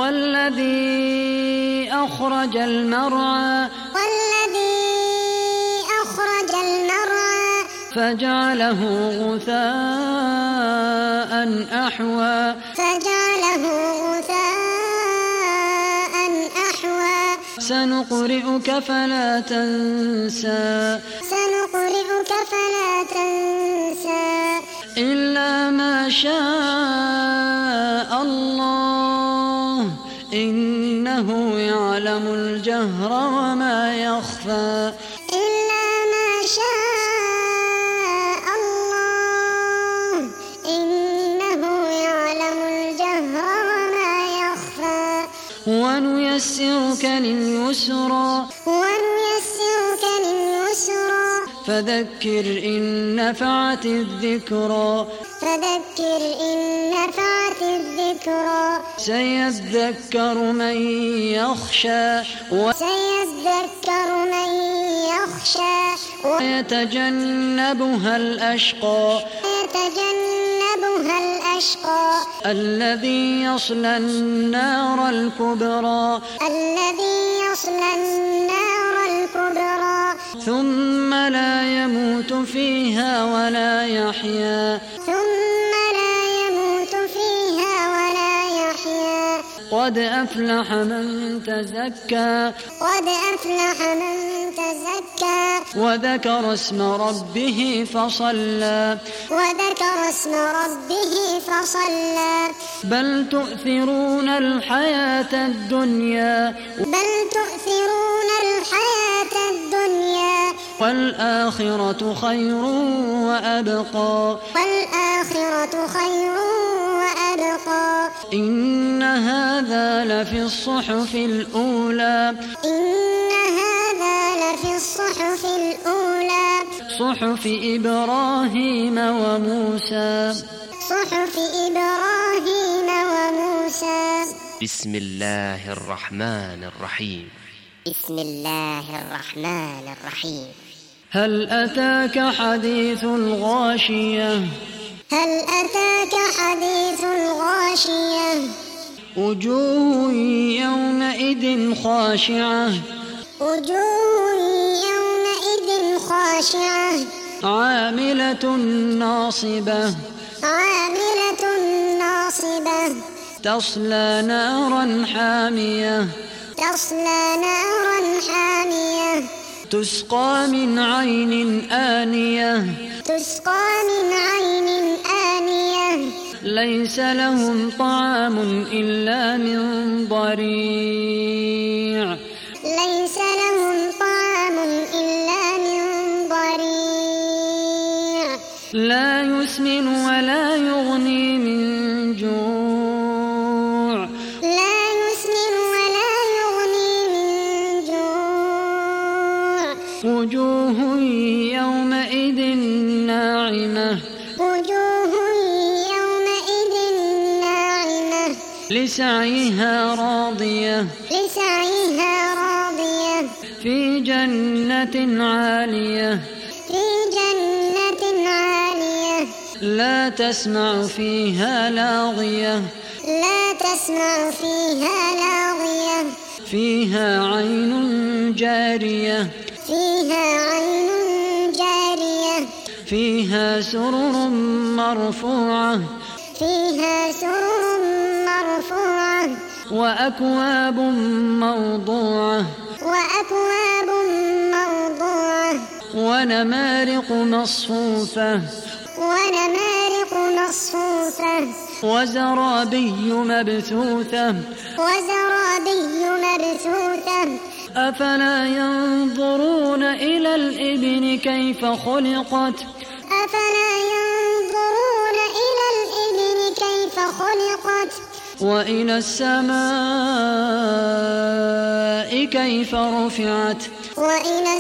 والذي أخرج المرعى والذي أخرج المرعى فجعله غثاء أحوى فجعله غثاء أحوى سنقرئك فلا تنسى سنقرئك فلا تنسى إلا ما شاء الله إنه يعلم الجهر وما يخفى إلا ما شاء الله إنه يعلم الجهر وما يخفى ونيسرك لليسرى ونيسرك لليسرى فذكر إن نفعت الذكرى فذكر إن نفعت الذكرى سيذكر من يخشى سيذكر من يخشى ويتجنبها الأشقى ويتجنبها الأشقى الذي يصلى النار الكبرى الذي يصلى النار الكبرى ثم لا يموت فيها ولا يحيا ثم لا يموت فيها ولا يحيا قد أفلح من تزكى قد أفلح من تزكى وذكر اسم ربه فصلى وذكر اسم ربه فصلى بل تؤثرون الحياة الدنيا بل تؤثرون الحياة الدنيا والآخرة خير وأبقى والآخرة خير وأبقى إن هذا لفي الصحف الأولى إن هذا لفي الصحف الأولى صحف إبراهيم وموسى صحف إبراهيم وموسى بسم الله الرحمن الرحيم بسم الله الرحمن الرحيم هل أتاك حديث الغاشية هل أتاك حديث الغاشية وجوه يومئذ خاشعة وجوه يومئذ خاشعة عاملة ناصبة عاملة ناصبة تصلى نارا حامية تصلى نارا حامية تسقى من عين آنية تسقى من عين آنية ليس لهم طعام إلا من ضريع ليس لهم طعام إلا من ضريع لا يسمن ولا يغني من جوع لا يسمن ولا يغني من جوع وجوه يومئذ ناعمة وجوه يومئذ ناعمة لسعيها راضية لسعيها راضية في جنة عالية في جنة عالية لا تسمع فيها لاغية لا تسمع فيها لاغية فيها عين جارية فيها عين جارية فيها سرر مرفوعة فيها سرر مرفوعة وأكواب موضوعة وأكواب موضوعة ونمارق مصفوفة ونمارق مصفوفة وزرابي مبثوثة وزرابي مبثوثة أفلا ينظرون إلى الإبل كيف خلقت أفلا ينظرون إلى الإبل كيف خلقت وإلى السماء كيف رفعت وإلى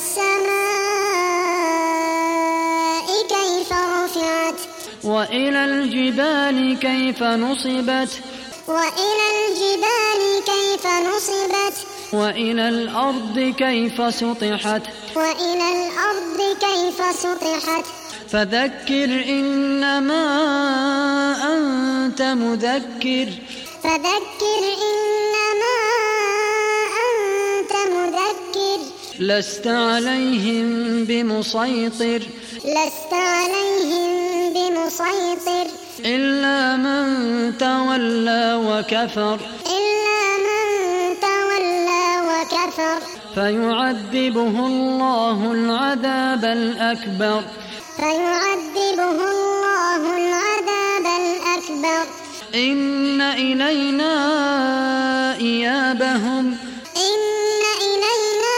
السماء كيف رفعت وإلى الجبال كيف نصبت وإلى الجبال كيف نصبت وإلى الأرض كيف سطحت وإلى الأرض كيف سطحت فذكر إنما أنت مذكر فذكر إنما أنت مذكر لست عليهم بمسيطر لست عليهم بمسيطر إلا من تولى وكفر إلا من تولى وكفر فيعذبه الله العذاب الأكبر فيعذبه الله العذاب الأكبر إن إلينا إيابهم إن إلينا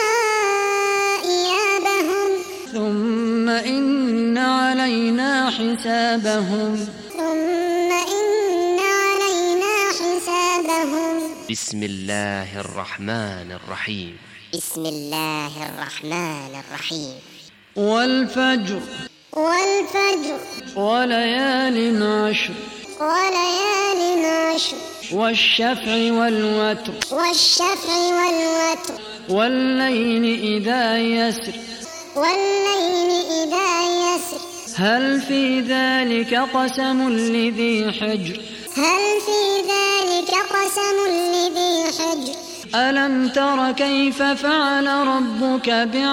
إيابهم ثم إن علينا حسابهم ثم إن علينا حسابهم بسم الله الرحمن الرحيم بسم الله الرحمن الرحيم والفجر والفجر وليال عشر وليال عشر والشفع والوتر والشفع والوتر والليل إذا يسر والليل إذا يسر هل في ذلك قسم لذي حجر هل في ذلك قسم لذي حجر ألم تر كيف فعل ربك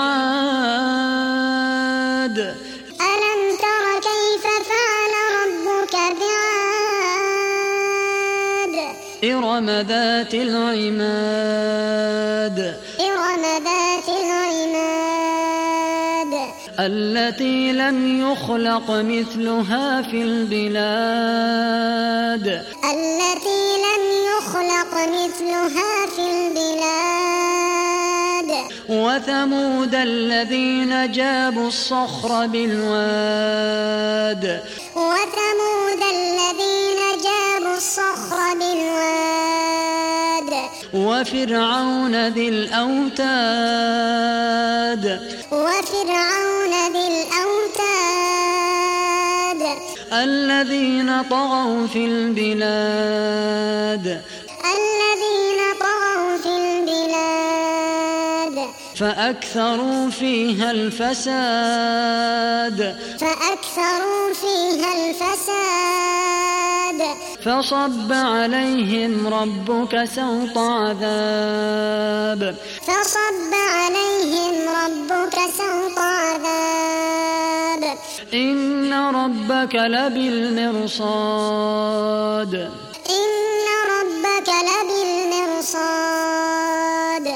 بعاد ألم تر كيف فعل ربك بعاد إرم ذات العماد إرم ذات العماد التي لم يخلق مثلها في البلاد التي لم يخلق مثلها في البلاد وثمود الذين جابوا الصخر بالواد وثمود الذين جابوا الصخر بالواد وفرعون ذي الأوتاد وفرعون ذي الأوتاد الذين طغوا في البلاد الذين طغوا في البلاد فأكثروا فيها الفساد فأكثروا فيها الفساد فصب عليهم ربك سوط عذاب فصب عليهم ربك سوط عذاب إن ربك لبالمرصاد إن ربك لبالمرصاد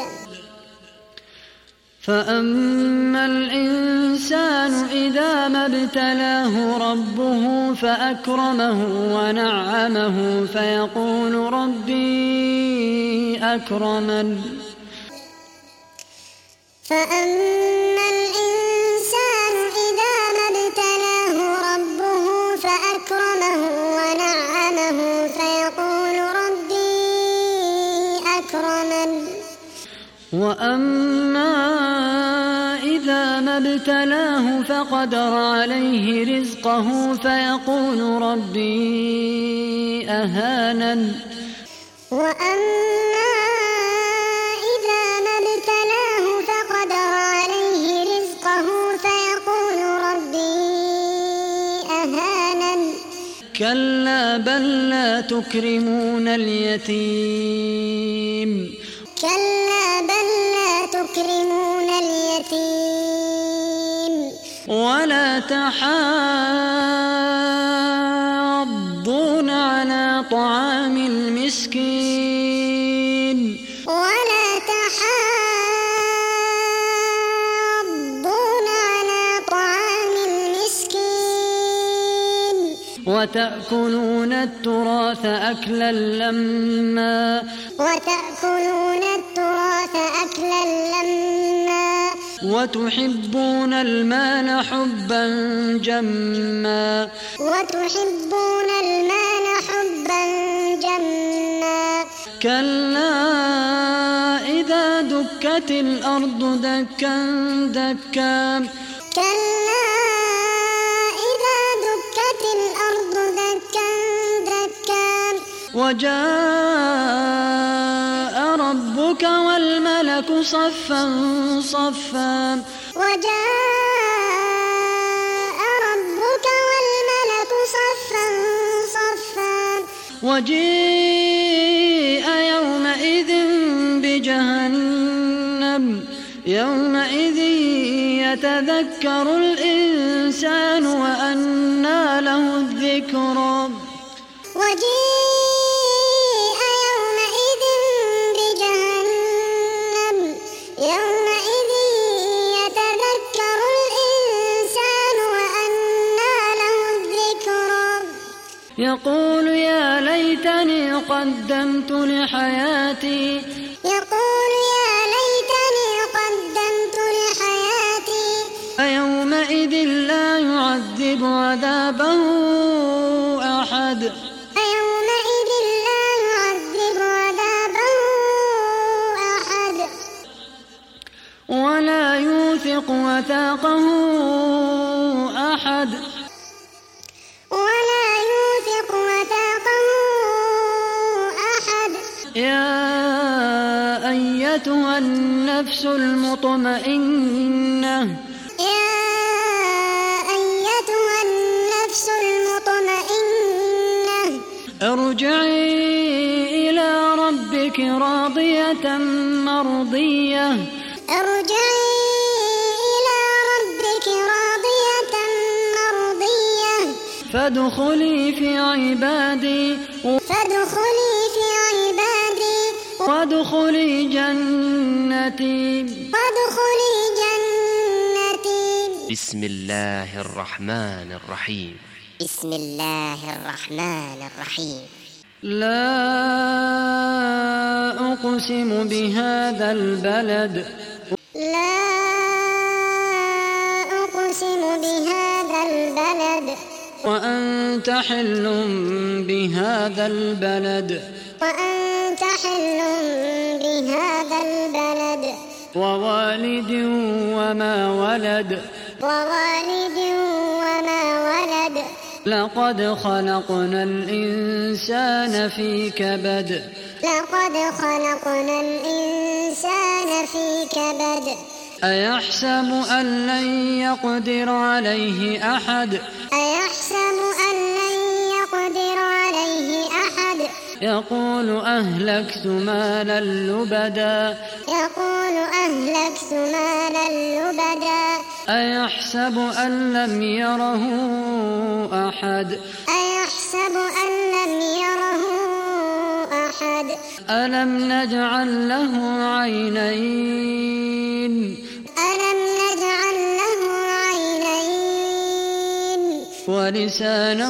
فأما الإنسان إذا ما ابتلاه ربه فأكرمه ونعمه فيقول ربي أكرمن فأما الإنسان إذا ما ابتلاه ربه فأكرمه ونعمه فيقول ربي أكرمن وأما إذا ما ابتلاه فقدر عليه رزقه فيقول ربي أهانن وأما إذا ما ابتلاه فقدر عليه رزقه فيقول ربي أهانن كلا بل لا تكرمون اليتيم كلا بل لا تكرمون اليتيم ولا تحاضون على طعام المسكين ولا تحاضون على طعام المسكين وتأكلون التراث أكلا لما وتأكلون التراث أكلا لما وتحبون المال حبا جما وتحبون المال حبا جما كلا إذا دكت الأرض دكا دكا كلا إذا دكت الأرض دكا دكا وجاء ربك والملك صفا صفا وجاء ربك والملك صفا صفا وجيء يومئذ بجهنم يومئذ يتذكر الإنسان وأنى له الذكرى وجيء يومئذ بجهنم يومئذ يتذكر الإنسان وأنى له الذكرى يقول يا ليتني قدمت لحياتي يقول يا ليتني قدمت لحياتي فيومئذ لا يعذب عذابه أحد فيومئذ لا يعذب عذابه أحد ولا يوثق وثاقه أحد ولا يوثق وثاقه أحد يا أيتها النفس المطمئنة يا أيتها النفس المطمئنة ارجعي إلى ربك راضية مرضية ارجعي إلى ربك راضية مرضية فادخلي في عبادي فادخلي في عبادي وادخلي جنتي وادخلي جنتي بسم الله الرحمن الرحيم بسم الله الرحمن الرحيم لا أقسم بهذا البلد لا أقسم بهذا البلد وأنت حل بهذا البلد وأنت حل بهذا البلد ووالد وما ولد ووالد وما ولد لقد خلقنا الإنسان في كبد لقد خلقنا الإنسان في كبد أيحسب أن لن يقدر عليه أحد أيحسب أن لن يقدر عليه أحد يقول أهلكت مالا لبدا يقول أهلكت مالا لبدا أيحسب أن لم يره أحد أيحسب أن لم يره أحد ألم نجعل له عينين ألم نجعل له عينين ولسانا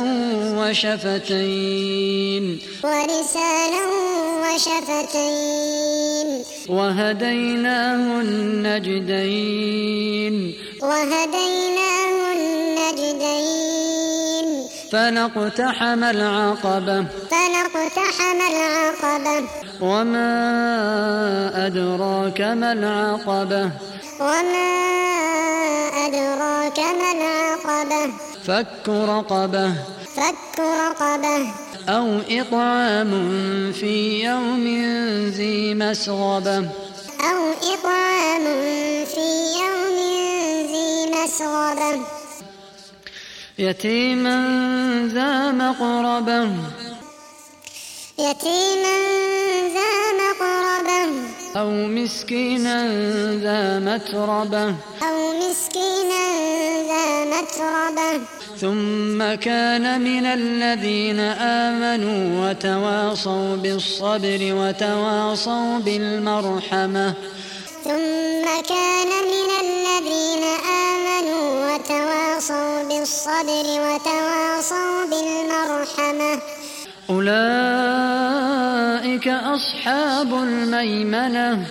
وشفتين ولسانا وشفتين وهديناه النجدين وهديناه النجدين فلاقتحم العقبة فلاقتحم العقبة وما أدراك ما العقبة وما أدراك ما العقبة فك رقبة فك رقبة أو إطعام في يوم ذي مسغبة أو إطعام في يوم ذي مسغبة يتيما ذا مقربة يتيما ذا مقربة أو مسكينا ذا متربة أو مسكينا ذا متربة ثم كان من الذين آمنوا وتواصوا بالصبر وتواصوا بالمرحمة ثم كان من الذين آمنوا وتواصوا بالصبر وتواصوا بالمرحمة أولئك أصحاب الميمنة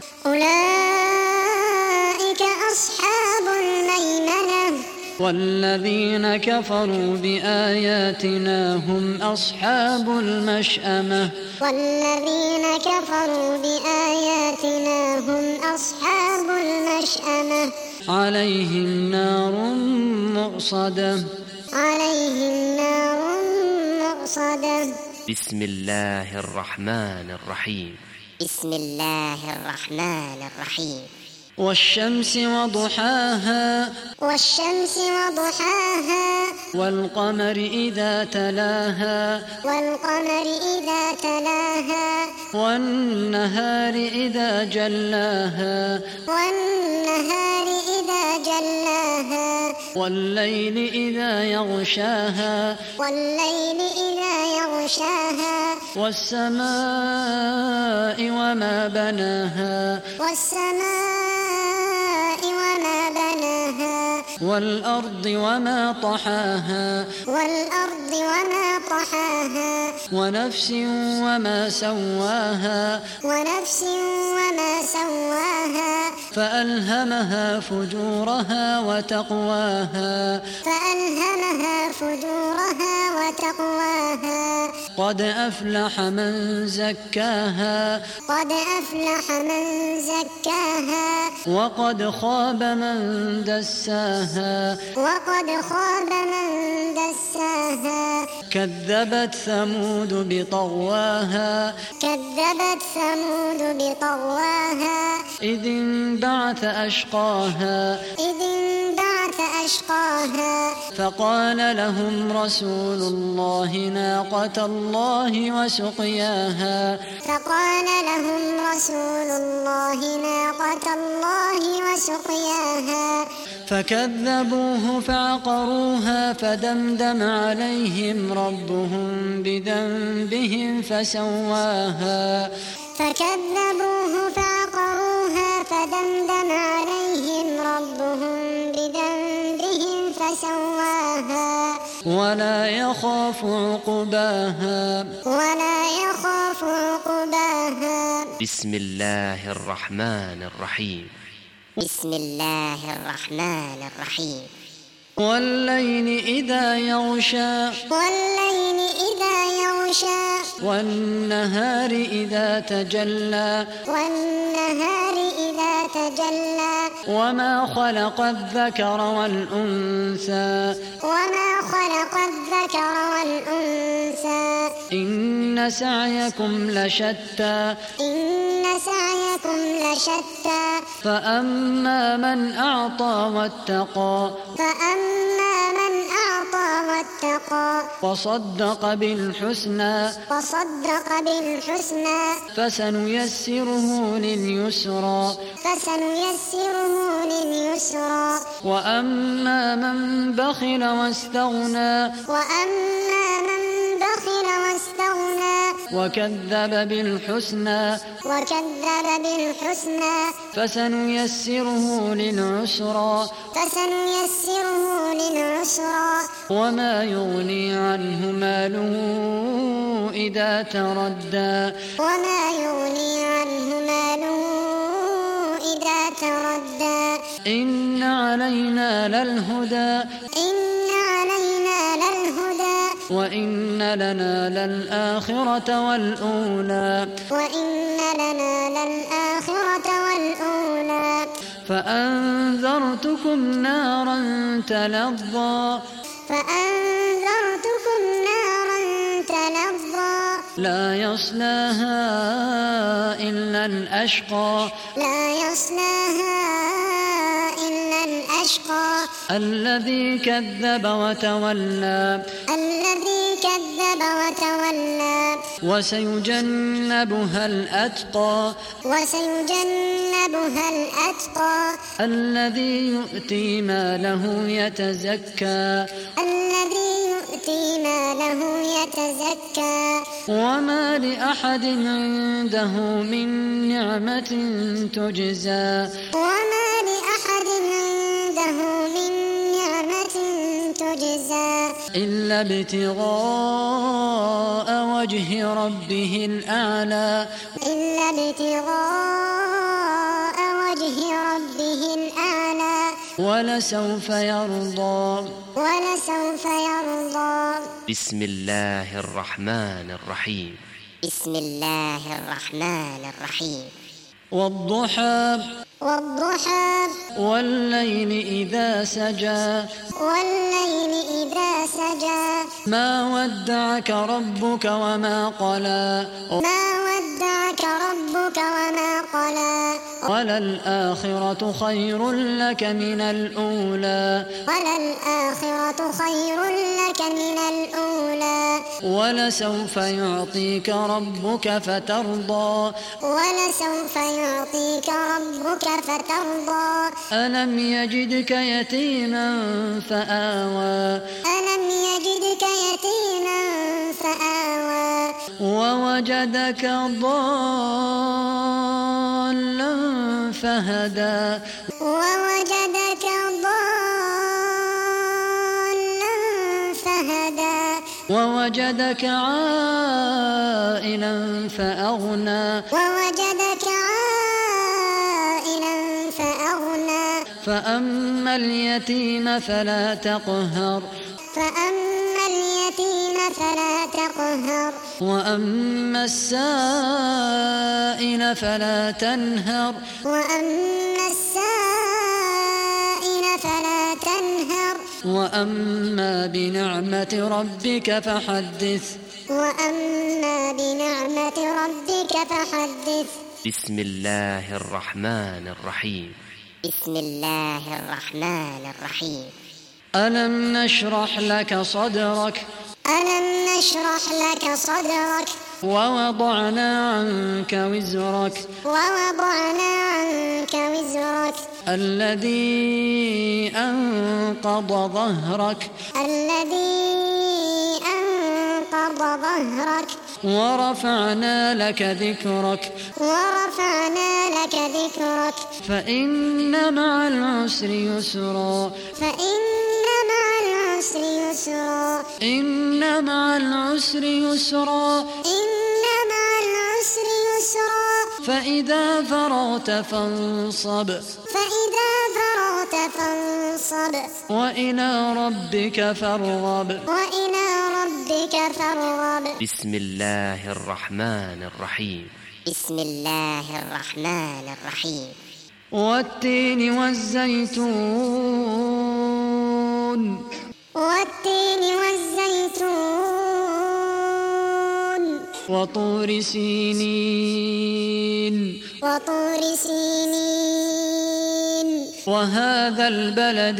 أولئك أصحاب الميمنة والذين كفروا بآياتنا هم أصحاب المشأمة والذين كفروا بآياتنا هم أصحاب المشأمة عليهم نار مؤصدة عليهم نار مؤصدة بسم الله الرحمن الرحيم بسم الله الرحمن الرحيم والشمس وضحاها والشمس وضحاها والقمر إذا تلاها والقمر إذا تلاها والنهار إذا جلاها والنهار إذا جلاها والليل إذا يغشاها والليل إذا يغشاها والسماء وما بناها والسماء وما بناها والأرض وما طحاها والأرض وما طحاها ونفس وما سواها ونفس وما سواها فألهمها فجورها وتقواها فألهمها فجورها وتقواها قد أفلح من زكاها قد أفلح من زكاها وقد خاب من دساها وقد خاب من دساها كذبت ثمود بطغواها كذبت ثمود بطغواها إذ انبعث أشقاها إذ انبعث أشقاها فقال لهم رسول الله ناقة الله وسقياها فقال لهم رسول الله ناقة الله وسقياها فكذبوه فعقروها فدمدم عليهم ربهم بذنبهم فسواها فكذبوه فعقروها فدمدم عليهم ربهم بذنبهم فسواها ولا يخاف عقباها ولا يخاف عقباها بسم الله الرحمن الرحيم بسم الله الرحمن الرحيم والليل إذا يغشى والليل إذا يغشى والنهار إذا تجلى والنهار إذا تجلى وما خلق الذكر والأنثى وما خلق الذكر والأنثى إن سعيكم لشتى إن سعيكم لشتى فأما من أعطى واتقى فأما من أعطى واتقى وصدق بالحسنى وصدق بالحسنى فسنيسره لليسرى فسنيسره لليسرى وأما من بخل واستغنى وأما من بخل واستغنى وكذب بالحسنى وكذب بالحسنى فسنيسره للعسرى فسنيسره للعسرى وما يغني عنه ماله إذا تردى وما يغني عنه ماله إذا تردى إن علينا للهدى إن علينا للهدى وإن لنا للآخرة والأولى وإن لنا للآخرة والأولى فأنذرتكم نارا تلظى فأنذرتكم نارا تلظى لا يصلاها إلا الأشقى لا يصلاها إلا الأشقى الذي كذب وتولى الذي كذب وتولى وسيجنبها الأتقى وسيجنبها الأتقى الذي يؤتي ماله يتزكى الذي يؤتي ماله يتزكى وما لأحد عنده من نعمة تجزى وما لأحد عنده من نعمة تجزى إلا ابتغاء وجه ربه الأعلى إلا ابتغاء وجه ربه الأعلى ولسوف يرضى ولسوف يرضى بسم الله الرحمن الرحيم بسم الله الرحمن الرحيم والضحى والضحى والليل إذا سجى والليل إذا سجى ما ودعك ربك وما قلى ما ودعك ربك وما قلى وللآخرة خير لك من الأولى وللآخرة خير لك من الأولى ولسوف يعطيك ربك فترضى ولسوف يعطيك ربك فترضى ألم يجدك يتيما فآوى ألم يجدك يتيما فآوى ووجدك ضالا فهدى ووجدك ضالا فهدى ووجدك عائلا فأغنى ووجدك عائلا فأغنى فأما اليتيم فلا تقهر فأما اليتيم فلا تقهر وأما السائل فلا تنهر وأما السائل فلا تنهر وأما بنعمة ربك فحدث وأما بنعمة ربك فحدث بسم الله الرحمن الرحيم بسم الله الرحمن الرحيم ألم نشرح لك صدرك ألم نشرح لك صدرك ووضعنا عنك وزرك ووضعنا عنك وزرك الذي أنقض ظهرك الذي أنقض ظهرك ورفعنا لك ذكرك ورفعنا لك ذكرك فإن مع العسر يسرا فإن مع العسر يسرا إن مع العسر يسرا إن مع العسر يسرا فإذا فرغت فانصب فإذا فرغت فانصب وإلى ربك فارغب وإلى ربك فارغب بسم الله الرحمن الرحيم بسم الله الرحمن الرحيم والتين والزيتون والتين والزيتون وطور سينين وطور سينين وهذا البلد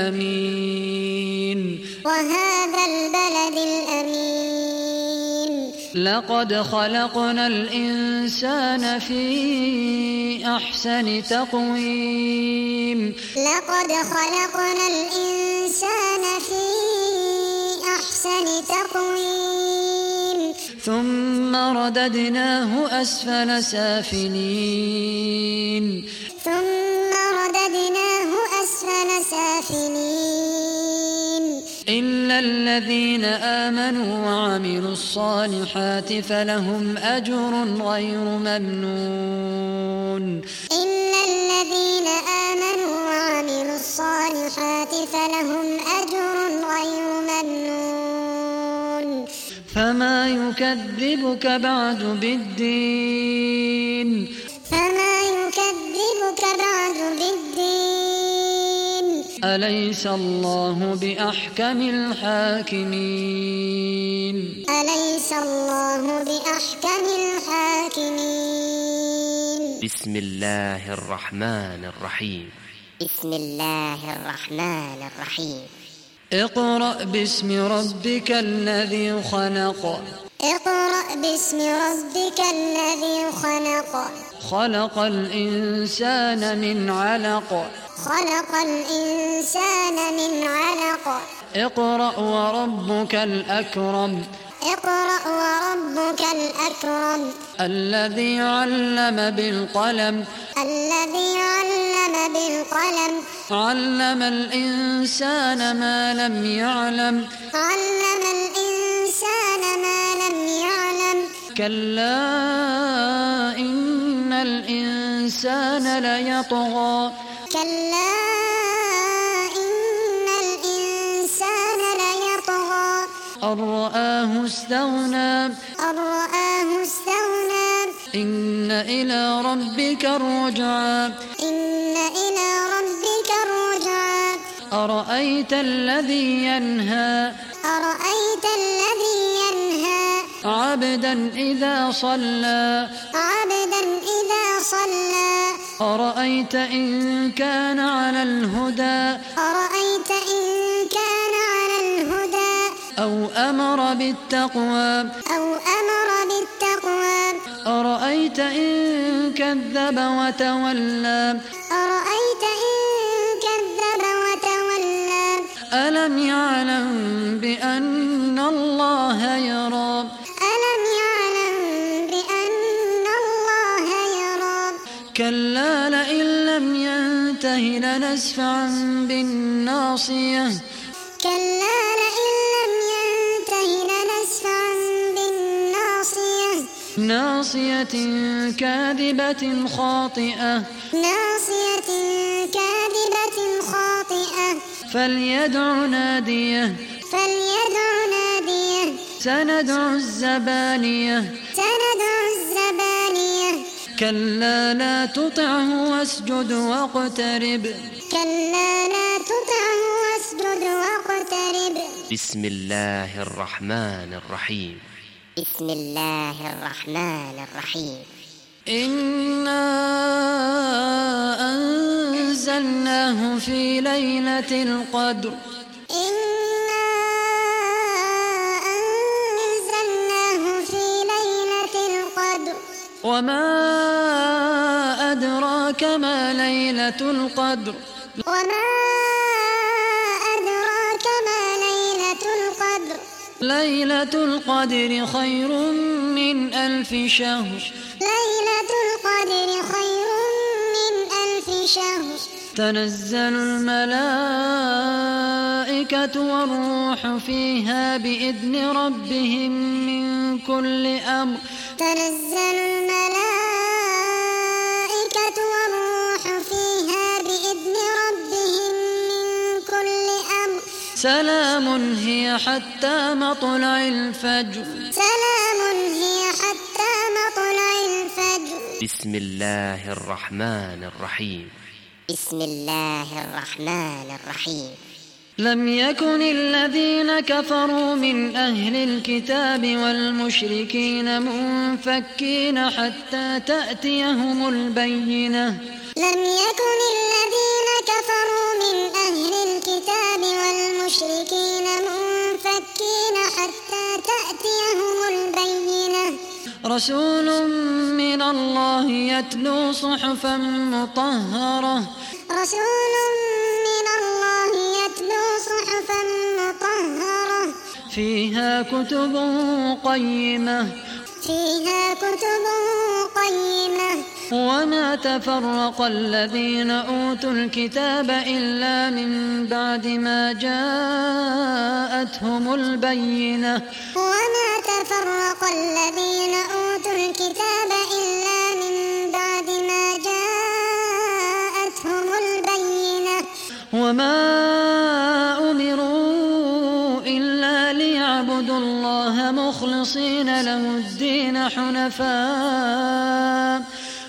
الأمين وهذا البلد الأمين لقد خلقنا الإنسان في أحسن تقويم لقد خلقنا الإنسان في أحسن تقويم ثم رددناه أسفل سافلين ثم رددناه أسفل سافلين إلا الذين آمنوا وعملوا الصالحات فلهم أجر غير ممنون إلا الذين آمنوا وعملوا الصالحات فلهم أجر غير ممنون فما يكذبك بعد بالدين فما يكذبك بعد بالدين أليس الله بأحكم الحاكمين أليس الله بأحكم الحاكمين بسم الله الرحمن الرحيم بسم الله الرحمن الرحيم اقرأ باسم ربك الذي خلق اقرأ باسم ربك الذي خلق خلق الإنسان من علق خلق الإنسان من علق اقرأ وربك الأكرم اقرأ وربك الأكرم الذي علم بالقلم الذي علم بالقلم علم الإنسان ما لم يعلم علم الإنسان ما لم يعلم كلا إن الإنسان ليطغى كلا إن الإنسان ليطغى أن رآه استغنى أن رآه استغنى إن إلى ربك الرجعى إن إلى ربك الرجعى أرأيت الذي ينهى أرأيت الذي ينهى عبدا إذا صلى عبدا إذا صلى أرأيت إن كان على الهدى أرأيت إن كان على الهدى أو أمر بالتقوى أو أمر بالتقوى أرأيت إن كذب وتولى أرأيت إن كذب وتولى ألم يعلم بأن الله يرى ألم يعلم بأن الله يرى كلا لئن لم ينته لنسفعا بالناصية كلا لئن لم ينته لنسفعا بالناصية ناصية كاذبة خاطئة ناصية كاذبة خاطئة فليدع ناديه فليدع ناديه سندع الزبانية سندع الزبانية كلا لا تطعه واسجد واقترب كلا لا تطعه واسجد واقترب بسم الله الرحمن الرحيم بسم الله الرحمن الرحيم إنا أنزلناه في ليلة القدر إنا أنزلناه في ليلة القدر وما أدراك ما ليلة القدر وما أدراك ما ليلة القدر ليلة القدر خير من ألف شهر ليلة القدر خير من ألف شهر تنزل الملائكة والروح فيها بإذن ربهم من كل أمر تنزل الملائكة والروح فيها بإذن ربهم من كل أمر سلام هي حتى مطلع الفجر سلام هي حتى مطلع الفجر بسم الله الرحمن الرحيم بسم الله الرحمن الرحيم لم يكن الذين كفروا من أهل الكتاب والمشركين منفكين حتى تأتيهم البينة لم يكن الذين كفروا من أهل الكتاب والمشركين منفكين حتى تأتيهم البينة رسول من الله يتلو صحفا مطهرة رسول من الله يتلو صحفا مطهرة فيها كتب قيمة فيها كتب قيمة وما تفرق الذين أوتوا الكتاب إلا من بعد ما جاءتهم البينة وما تفرق الذين أوتوا الكتاب إلا من بعد ما جاءتهم البينة وما أمروا إلا ليعبدوا الله مخلصين له الدين حنفاء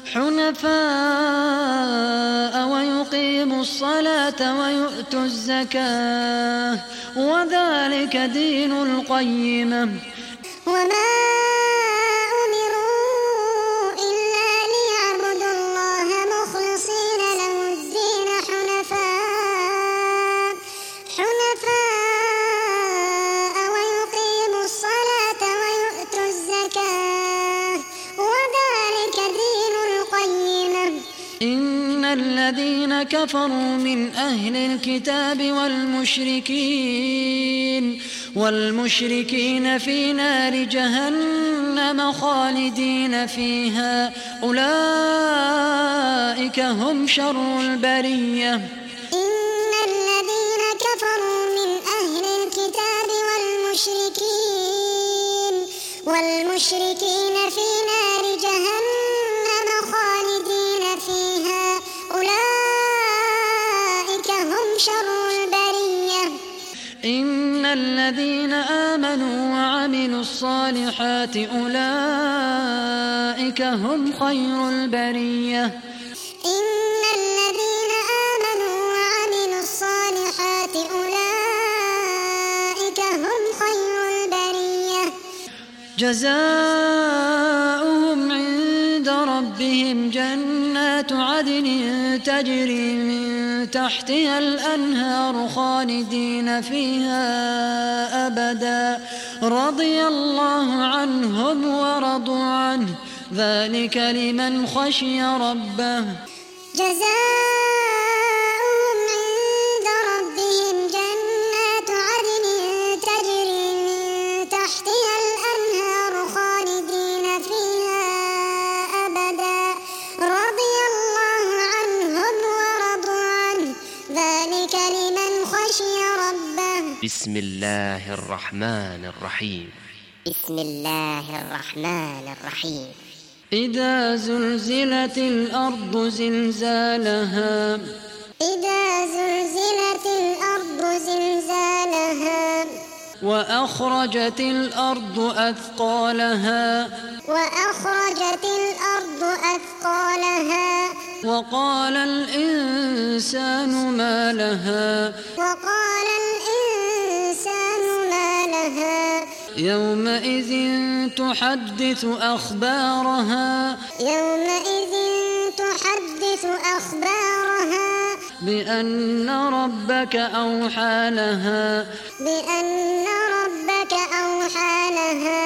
حنفاء ويقيموا الصلاة ويؤتوا الزكاة وذلك دين القيمة وما أمروا إلا ليعبدوا الله مخلصين له الدين حنفاء حنفاء ويقيموا الصلاة ويؤتوا الزكاة وذلك دين القيمة إن الذين كفروا من أهل الكتاب والمشركين والمشركين في نار جهنم خالدين فيها أولئك هم شر البرية إن الذين كفروا من أهل الكتاب والمشركين والمشركين في نار جهنم خالدين فيها أولئك هم شر البرية إن الذين آمنوا وعملوا الصالحات أولئك هم خير البرية إن الذين آمنوا وعملوا الصالحات أولئك هم خير البرية جزاؤهم عند ربهم جنات عدن تجري من تحتها الأنهار خالدين فيها أبدا رضي الله عنهم ورضوا عنه ذلك لمن خشي ربه جزاؤهم عند ربهم جنات عدن تجري من تحتها الأنهار خالدين فيها أبدا رضي الله عنهم ورضوا عنه ذلك لمن خشي ربه بسم الله الرحمن الرحيم بسم الله الرحمن الرحيم إذا زلزلت الأرض زلزالها إذا زلزلت الأرض زلزالها وأخرجت الأرض أثقالها وأخرجت الأرض أثقالها وقال الإنسان ما لها وقال الإنسان ما لها يومئذ تحدث أخبارها يومئذ تحدث أخبارها بأن ربك أوحى لها بأن ربك أوحى لها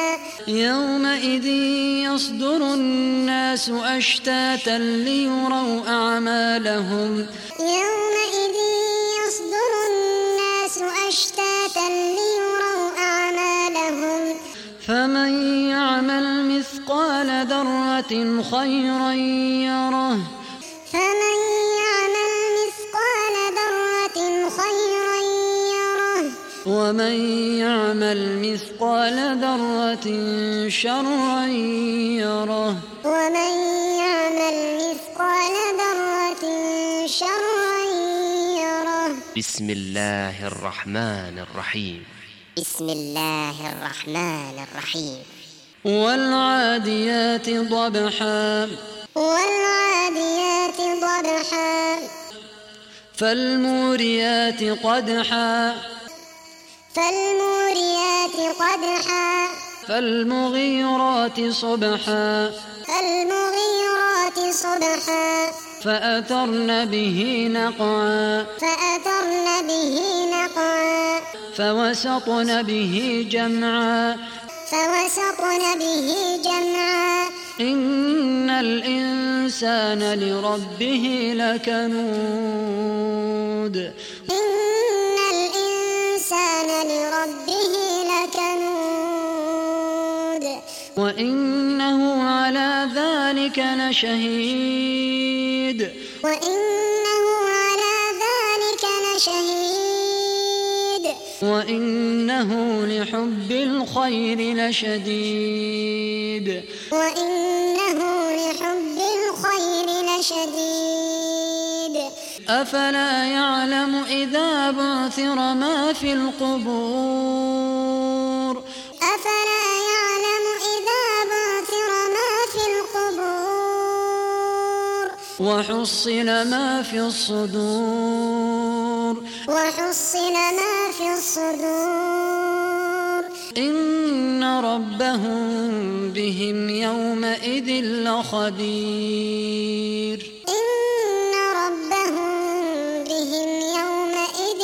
يومئذ يصدر الناس أشتاتا ليروا أعمالهم يومئذ يصدر الناس أشتاتا ليروا أعمالهم فمن يعمل مثقال ذرة خيرا يره فمن يعمل مثقال ذرة خيرا يره ومن يعمل مثقال ذرة شرا يره ومن يعمل مثقال ذرة شرا يره. بسم الله الرحمن الرحيم. بسم الله الرحمن الرحيم. والعاديات ضبحا والعاديات ضبحا فالموريات قدحا فالموريات قدحا فالمغيرات صبحا فالمغيرات صبحا فأثرن به نقعا فأثرن به نقعا فوسطن به جمعا فوسطن به جمعا. إن الإنسان لربه لكنود إن الإنسان لربه لكنود وإنه على ذلك لشهيد وإنه على ذلك لشهيد وإنه لحب الخير لشديد وإنه لحب الخير لشديد. أفلا يعلم إذا بعثر ما في القبور أفلا يعلم إذا بعثر ما في القبور وحصل ما في الصدور وحصل ما في الصدور إن ربهم بهم يومئذ لخبير إن ربهم بهم يومئذ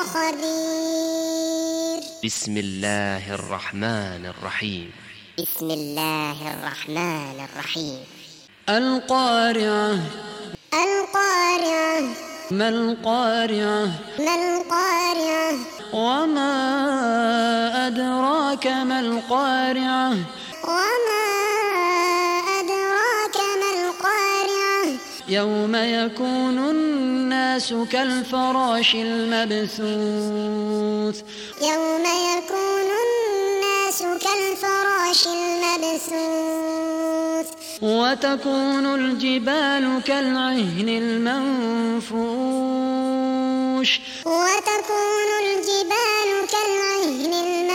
لخبير. بسم الله الرحمن الرحيم. بسم الله الرحمن الرحيم. القارعة القارعة ما القارعة ما القارعة وما أدراك ما القارعة وما أدراك ما القارعة يوم يكون الناس كالفراش المبثوث يوم يكون الناس كالفراش المبثوث وتكون الجبال كالعهن المنفوش وتكون الجبال كالعهن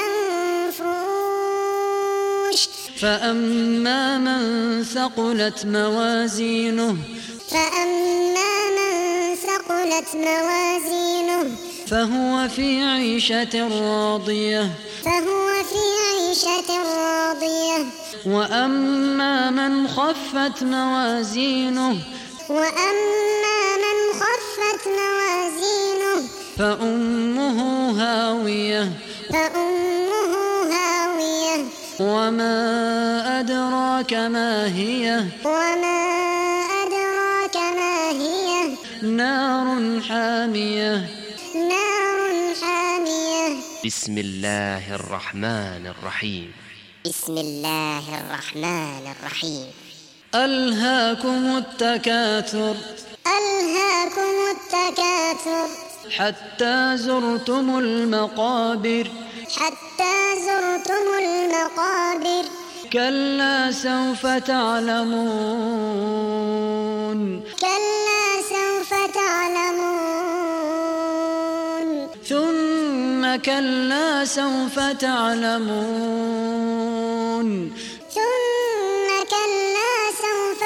المنفوش فأما من ثقلت موازينه فأما من ثقلت موازينه فهو في عيشة راضية فهو في عيشة راضية وأما من خفت موازينه وأما من خفت موازينه فأمه هاوية فأمه هاوية وما أدراك ما هي وما أدراك ما هي نار حامية نار حامية. بسم الله الرحمن الرحيم. بسم الله الرحمن الرحيم. ألهاكم التكاثر ألهاكم التكاثر حتى زرتم المقابر حتى زرتم المقابر كلا سوف تعلمون كلا سوف تعلمون ثم كلا سوف تعلمون ثم كلا سوف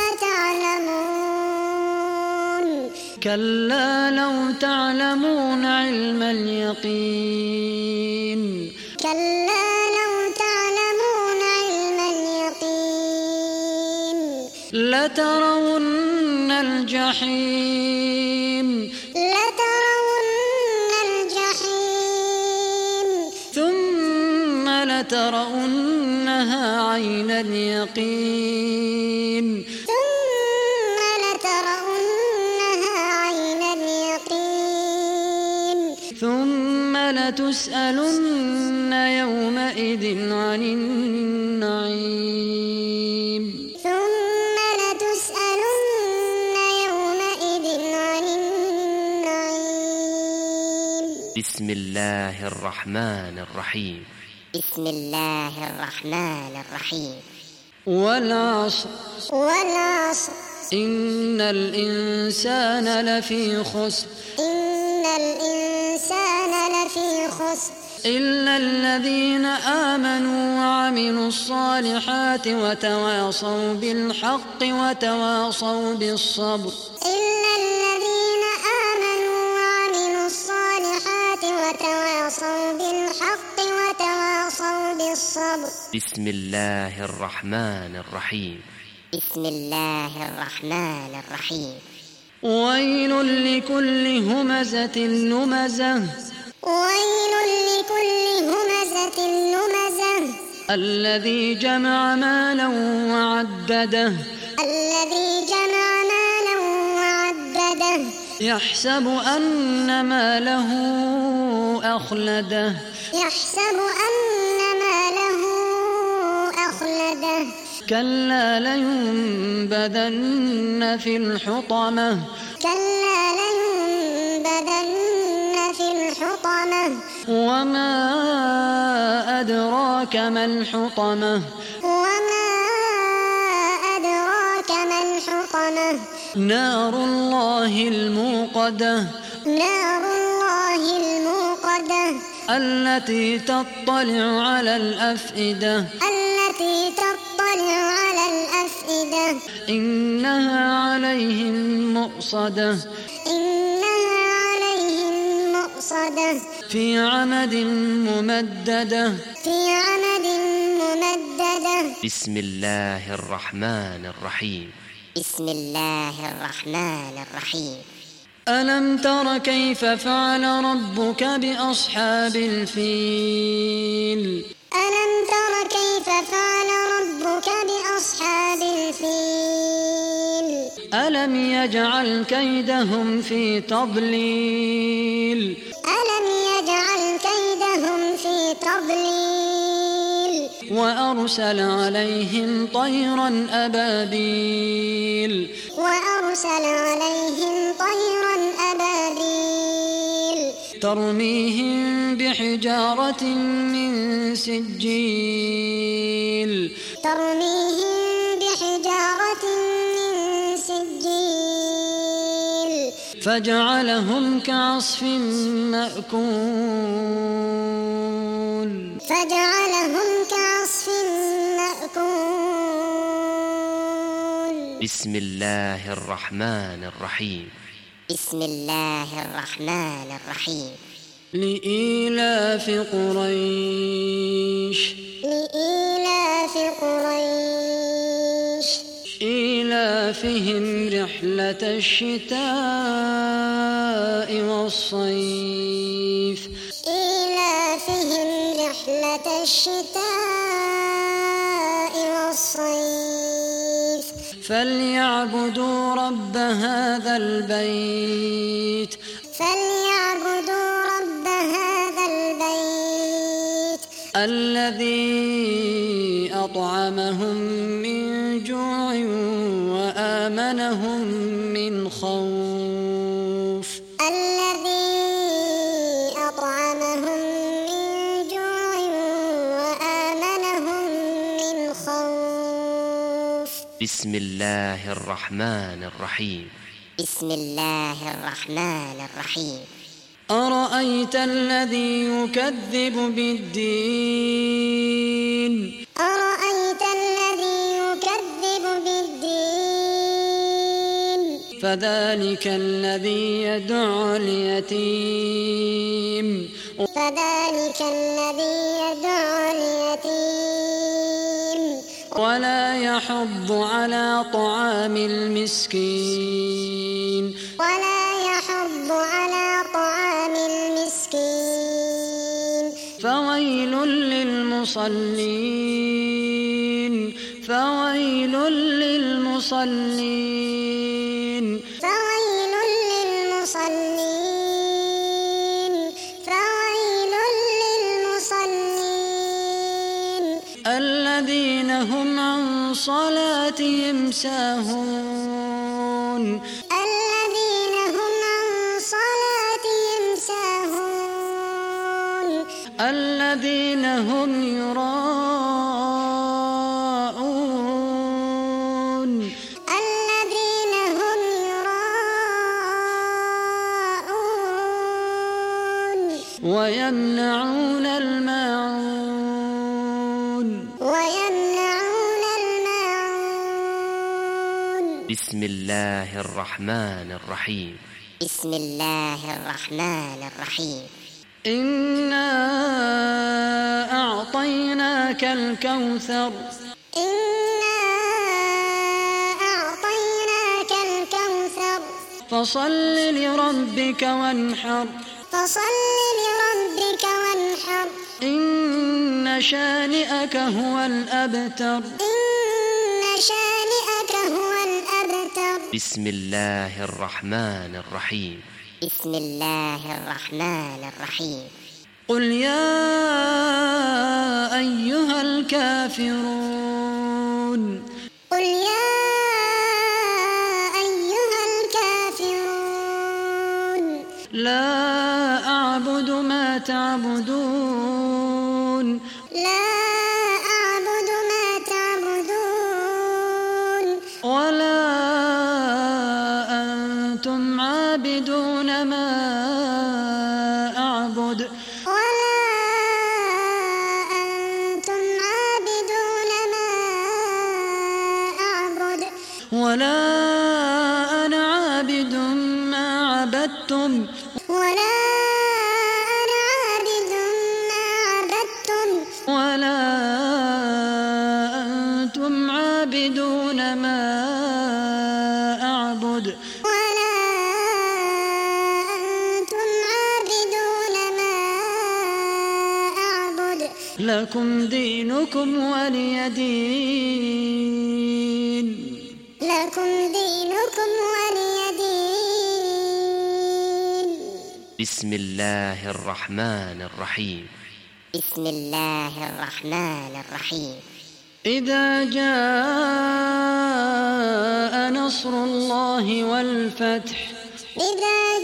تعلمون كلا لو تعلمون علم اليقين كلا لو تعلمون علم اليقين لترون الجحيم لترون الجحيم ثم لترونها عين اليقين ثم لترونها عين اليقين ثم لتسألن يومئذ عن النعيم ثم لتسألن يومئذ عن النعيم بسم الله الرحمن الرحيم بسم الله الرحمن الرحيم والعصر والعصر إن الإنسان لفي خسر إن الإنسان لفي خسر إلا الذين آمنوا وعملوا الصالحات وتواصوا بالحق وتواصوا بالصبر إلا الذين آمنوا وعملوا الصالحات وتواصوا بالحق وتواصوا بالصبر بسم الله الرحمن الرحيم بسم الله الرحمن الرحيم ويل لكل همزة لمزة ويل لكل همزة لمزة الذي جمع مالا وعدده الذي جمع مالا وعدده يحسب أن ماله أخلده يحسب أن ماله أخلده كلا لينبذن في الحطمة كلا لينبذن في الحطمة وما أدراك ما الحطمة وما أدراك ما الحطمة نار الله الموقدة نار الله الموقدة التي تطلع على الأفئدة التي تطلع على الأفئدة إنها عليهم مؤصدة إنها عليهم مؤصدة في عمد ممددة في عمد ممددة بسم الله الرحمن الرحيم بسم الله الرحمن الرحيم ألم تر كيف فعل ربك بأصحاب الفيل ألم تر كيف فعل ربك بأصحاب الفيل ألم يجعل كيدهم في تضليل ألم يجعل كيدهم في تضليل وأرسل عليهم طيرا أبابيل وأرسل عليهم طيرا أبابيل ترميهم بحجارة من سجيل ترميهم بحجارة من سجيل فجعلهم كعصف مأكول فجعلهم كعصف مأكول بسم الله الرحمن الرحيم بسم الله الرحمن الرحيم لإيلاف قريش لإيلاف قريش إيلافهم رحلة الشتاء والصيف إيلافهم رحلة الشتاء والصيف فليعبدوا رب هذا البيت فليعبدوا رب هذا البيت الذي أطعمهم من جوع وآمنهم من خوف الذي أطعمهم من جوع وآمنهم من خوف بسم الله الرحمن الرحيم بسم الله الرحمن الرحيم أرأيت الذي يكذب بالدين أرأيت الذي يكذب بالدين فذلك الذي يدع اليتيم فذلك الذي يدعو اليتيم ولا يحض على طعام المسكين ولا يحض على طعام المسكين فويل للمصلين فويل للمصلين فويل للمصلين فويل للمصلين الذين هم عن صلاتهم ساهون الذين هم عن صلاتهم ساهون الذين هم يراءون الذين هم يراءون ويمنعون الماعون ويمنعون الماعون بسم الله الرحمن الرحيم بسم الله الرحمن الرحيم إنا أعطيناك الكوثر إنا أعطيناك الكوثر فصل لربك وانحر فصل لربك وانحر إن شانئك هو الأبتر إن شانئك هو الأبتر بسم الله الرحمن الرحيم بسم الله الرحمن الرحيم قل يا أيها الكافرون قل يا أيها الكافرون لا أعبد ما تعبدون لا أعبد ما تعبدون ولا أنتم عابدون ما أعبد ولا أنتم عابدون ما أعبد ولا أنا عابد ما عبدتم ولا أنا عابد ما عبدتم ولا أنتم عابدون ما أعبد ولا أنتم عابدون ما أعبد لكم دينكم ولي دين لكم دينكم ولي دين بسم الله الرحمن الرحيم بسم الله الرحمن الرحيم إذا جاء نصر الله والفتح إذا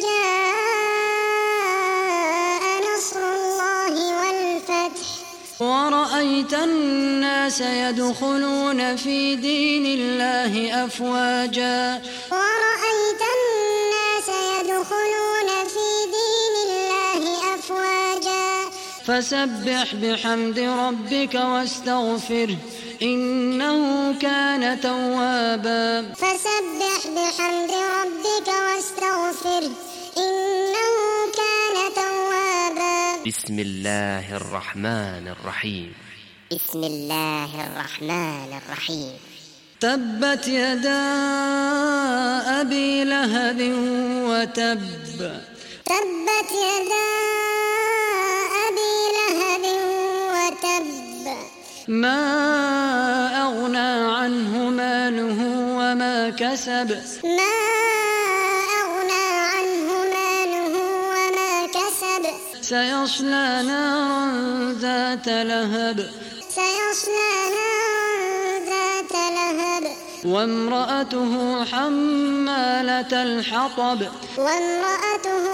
جاء نصر الله والفتح ورأيت الناس يدخلون في دين الله أفواجا ورأيت الناس يدخلون في دين الله أفواجا فسبح بحمد ربك واستغفره إنه كان توابا فسبح بحمد ربك واستغفره إنه كان توابا بسم الله الرحمن الرحيم بسم الله الرحمن الرحيم تبت يدا أبي لهب وتب تبت يدا أبي لهب وتب ما أغنى عنه ماله وما كسب ما أغنى عنه ماله وما كسب سيصلى نارا ذات لهب سيصلى نارا ذات لهب وامرأته حمالة الحطب وامرأته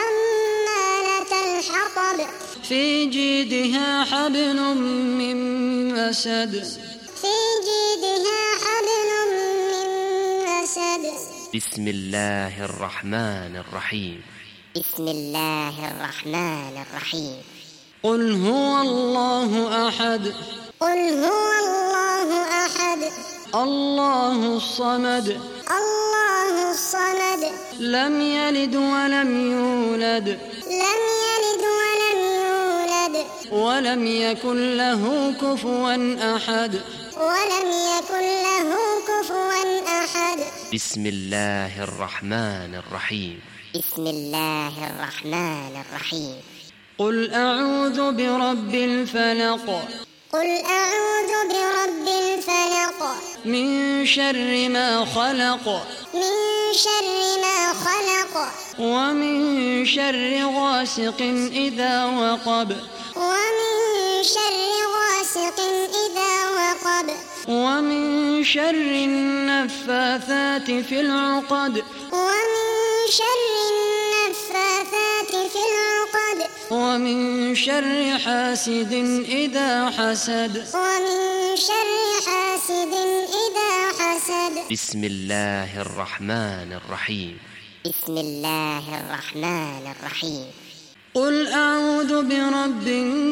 حمالة الحطب في جيدها حبل من مسد في جيدها حبل من مسد بسم الله الرحمن الرحيم بسم الله الرحمن الرحيم قل هو الله أحد قل هو الله أحد الله الصمد الله الصمد لم يلد ولم يولد لم يلد ولم يولد ولم يكن له كفوا أحد ولم يكن له كفوا أحد بسم الله الرحمن الرحيم بسم الله الرحمن الرحيم قل أعوذ برب الفلق قل أعوذ برب الفلق من شر ما خلق من شر ما خلق ومن شر غاسق إذا وقب ومن شر غاسق إذا وقب ومن شر النفاثات في العقد ومن شر النفاثات في العقد ومن شر حاسد إذا حسد ومن شر حاسد إذا حسد. بسم الله الرحمن الرحيم. بسم الله الرحمن الرحيم. قل أعوذ برب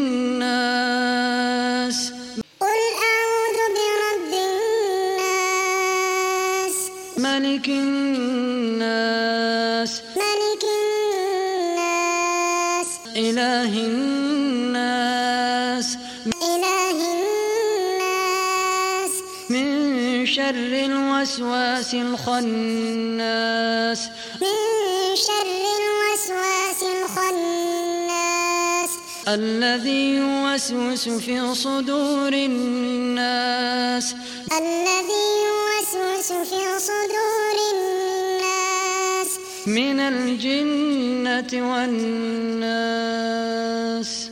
الناس قل أعوذ برب الناس ملك الناس ملك الناس إله الناس إله الناس من شر الوسواس الخناس من شر الوسواس الخناس الذي يوسوس في صدور الناس الذي يوسوس في صدور الناس من الجنة والناس.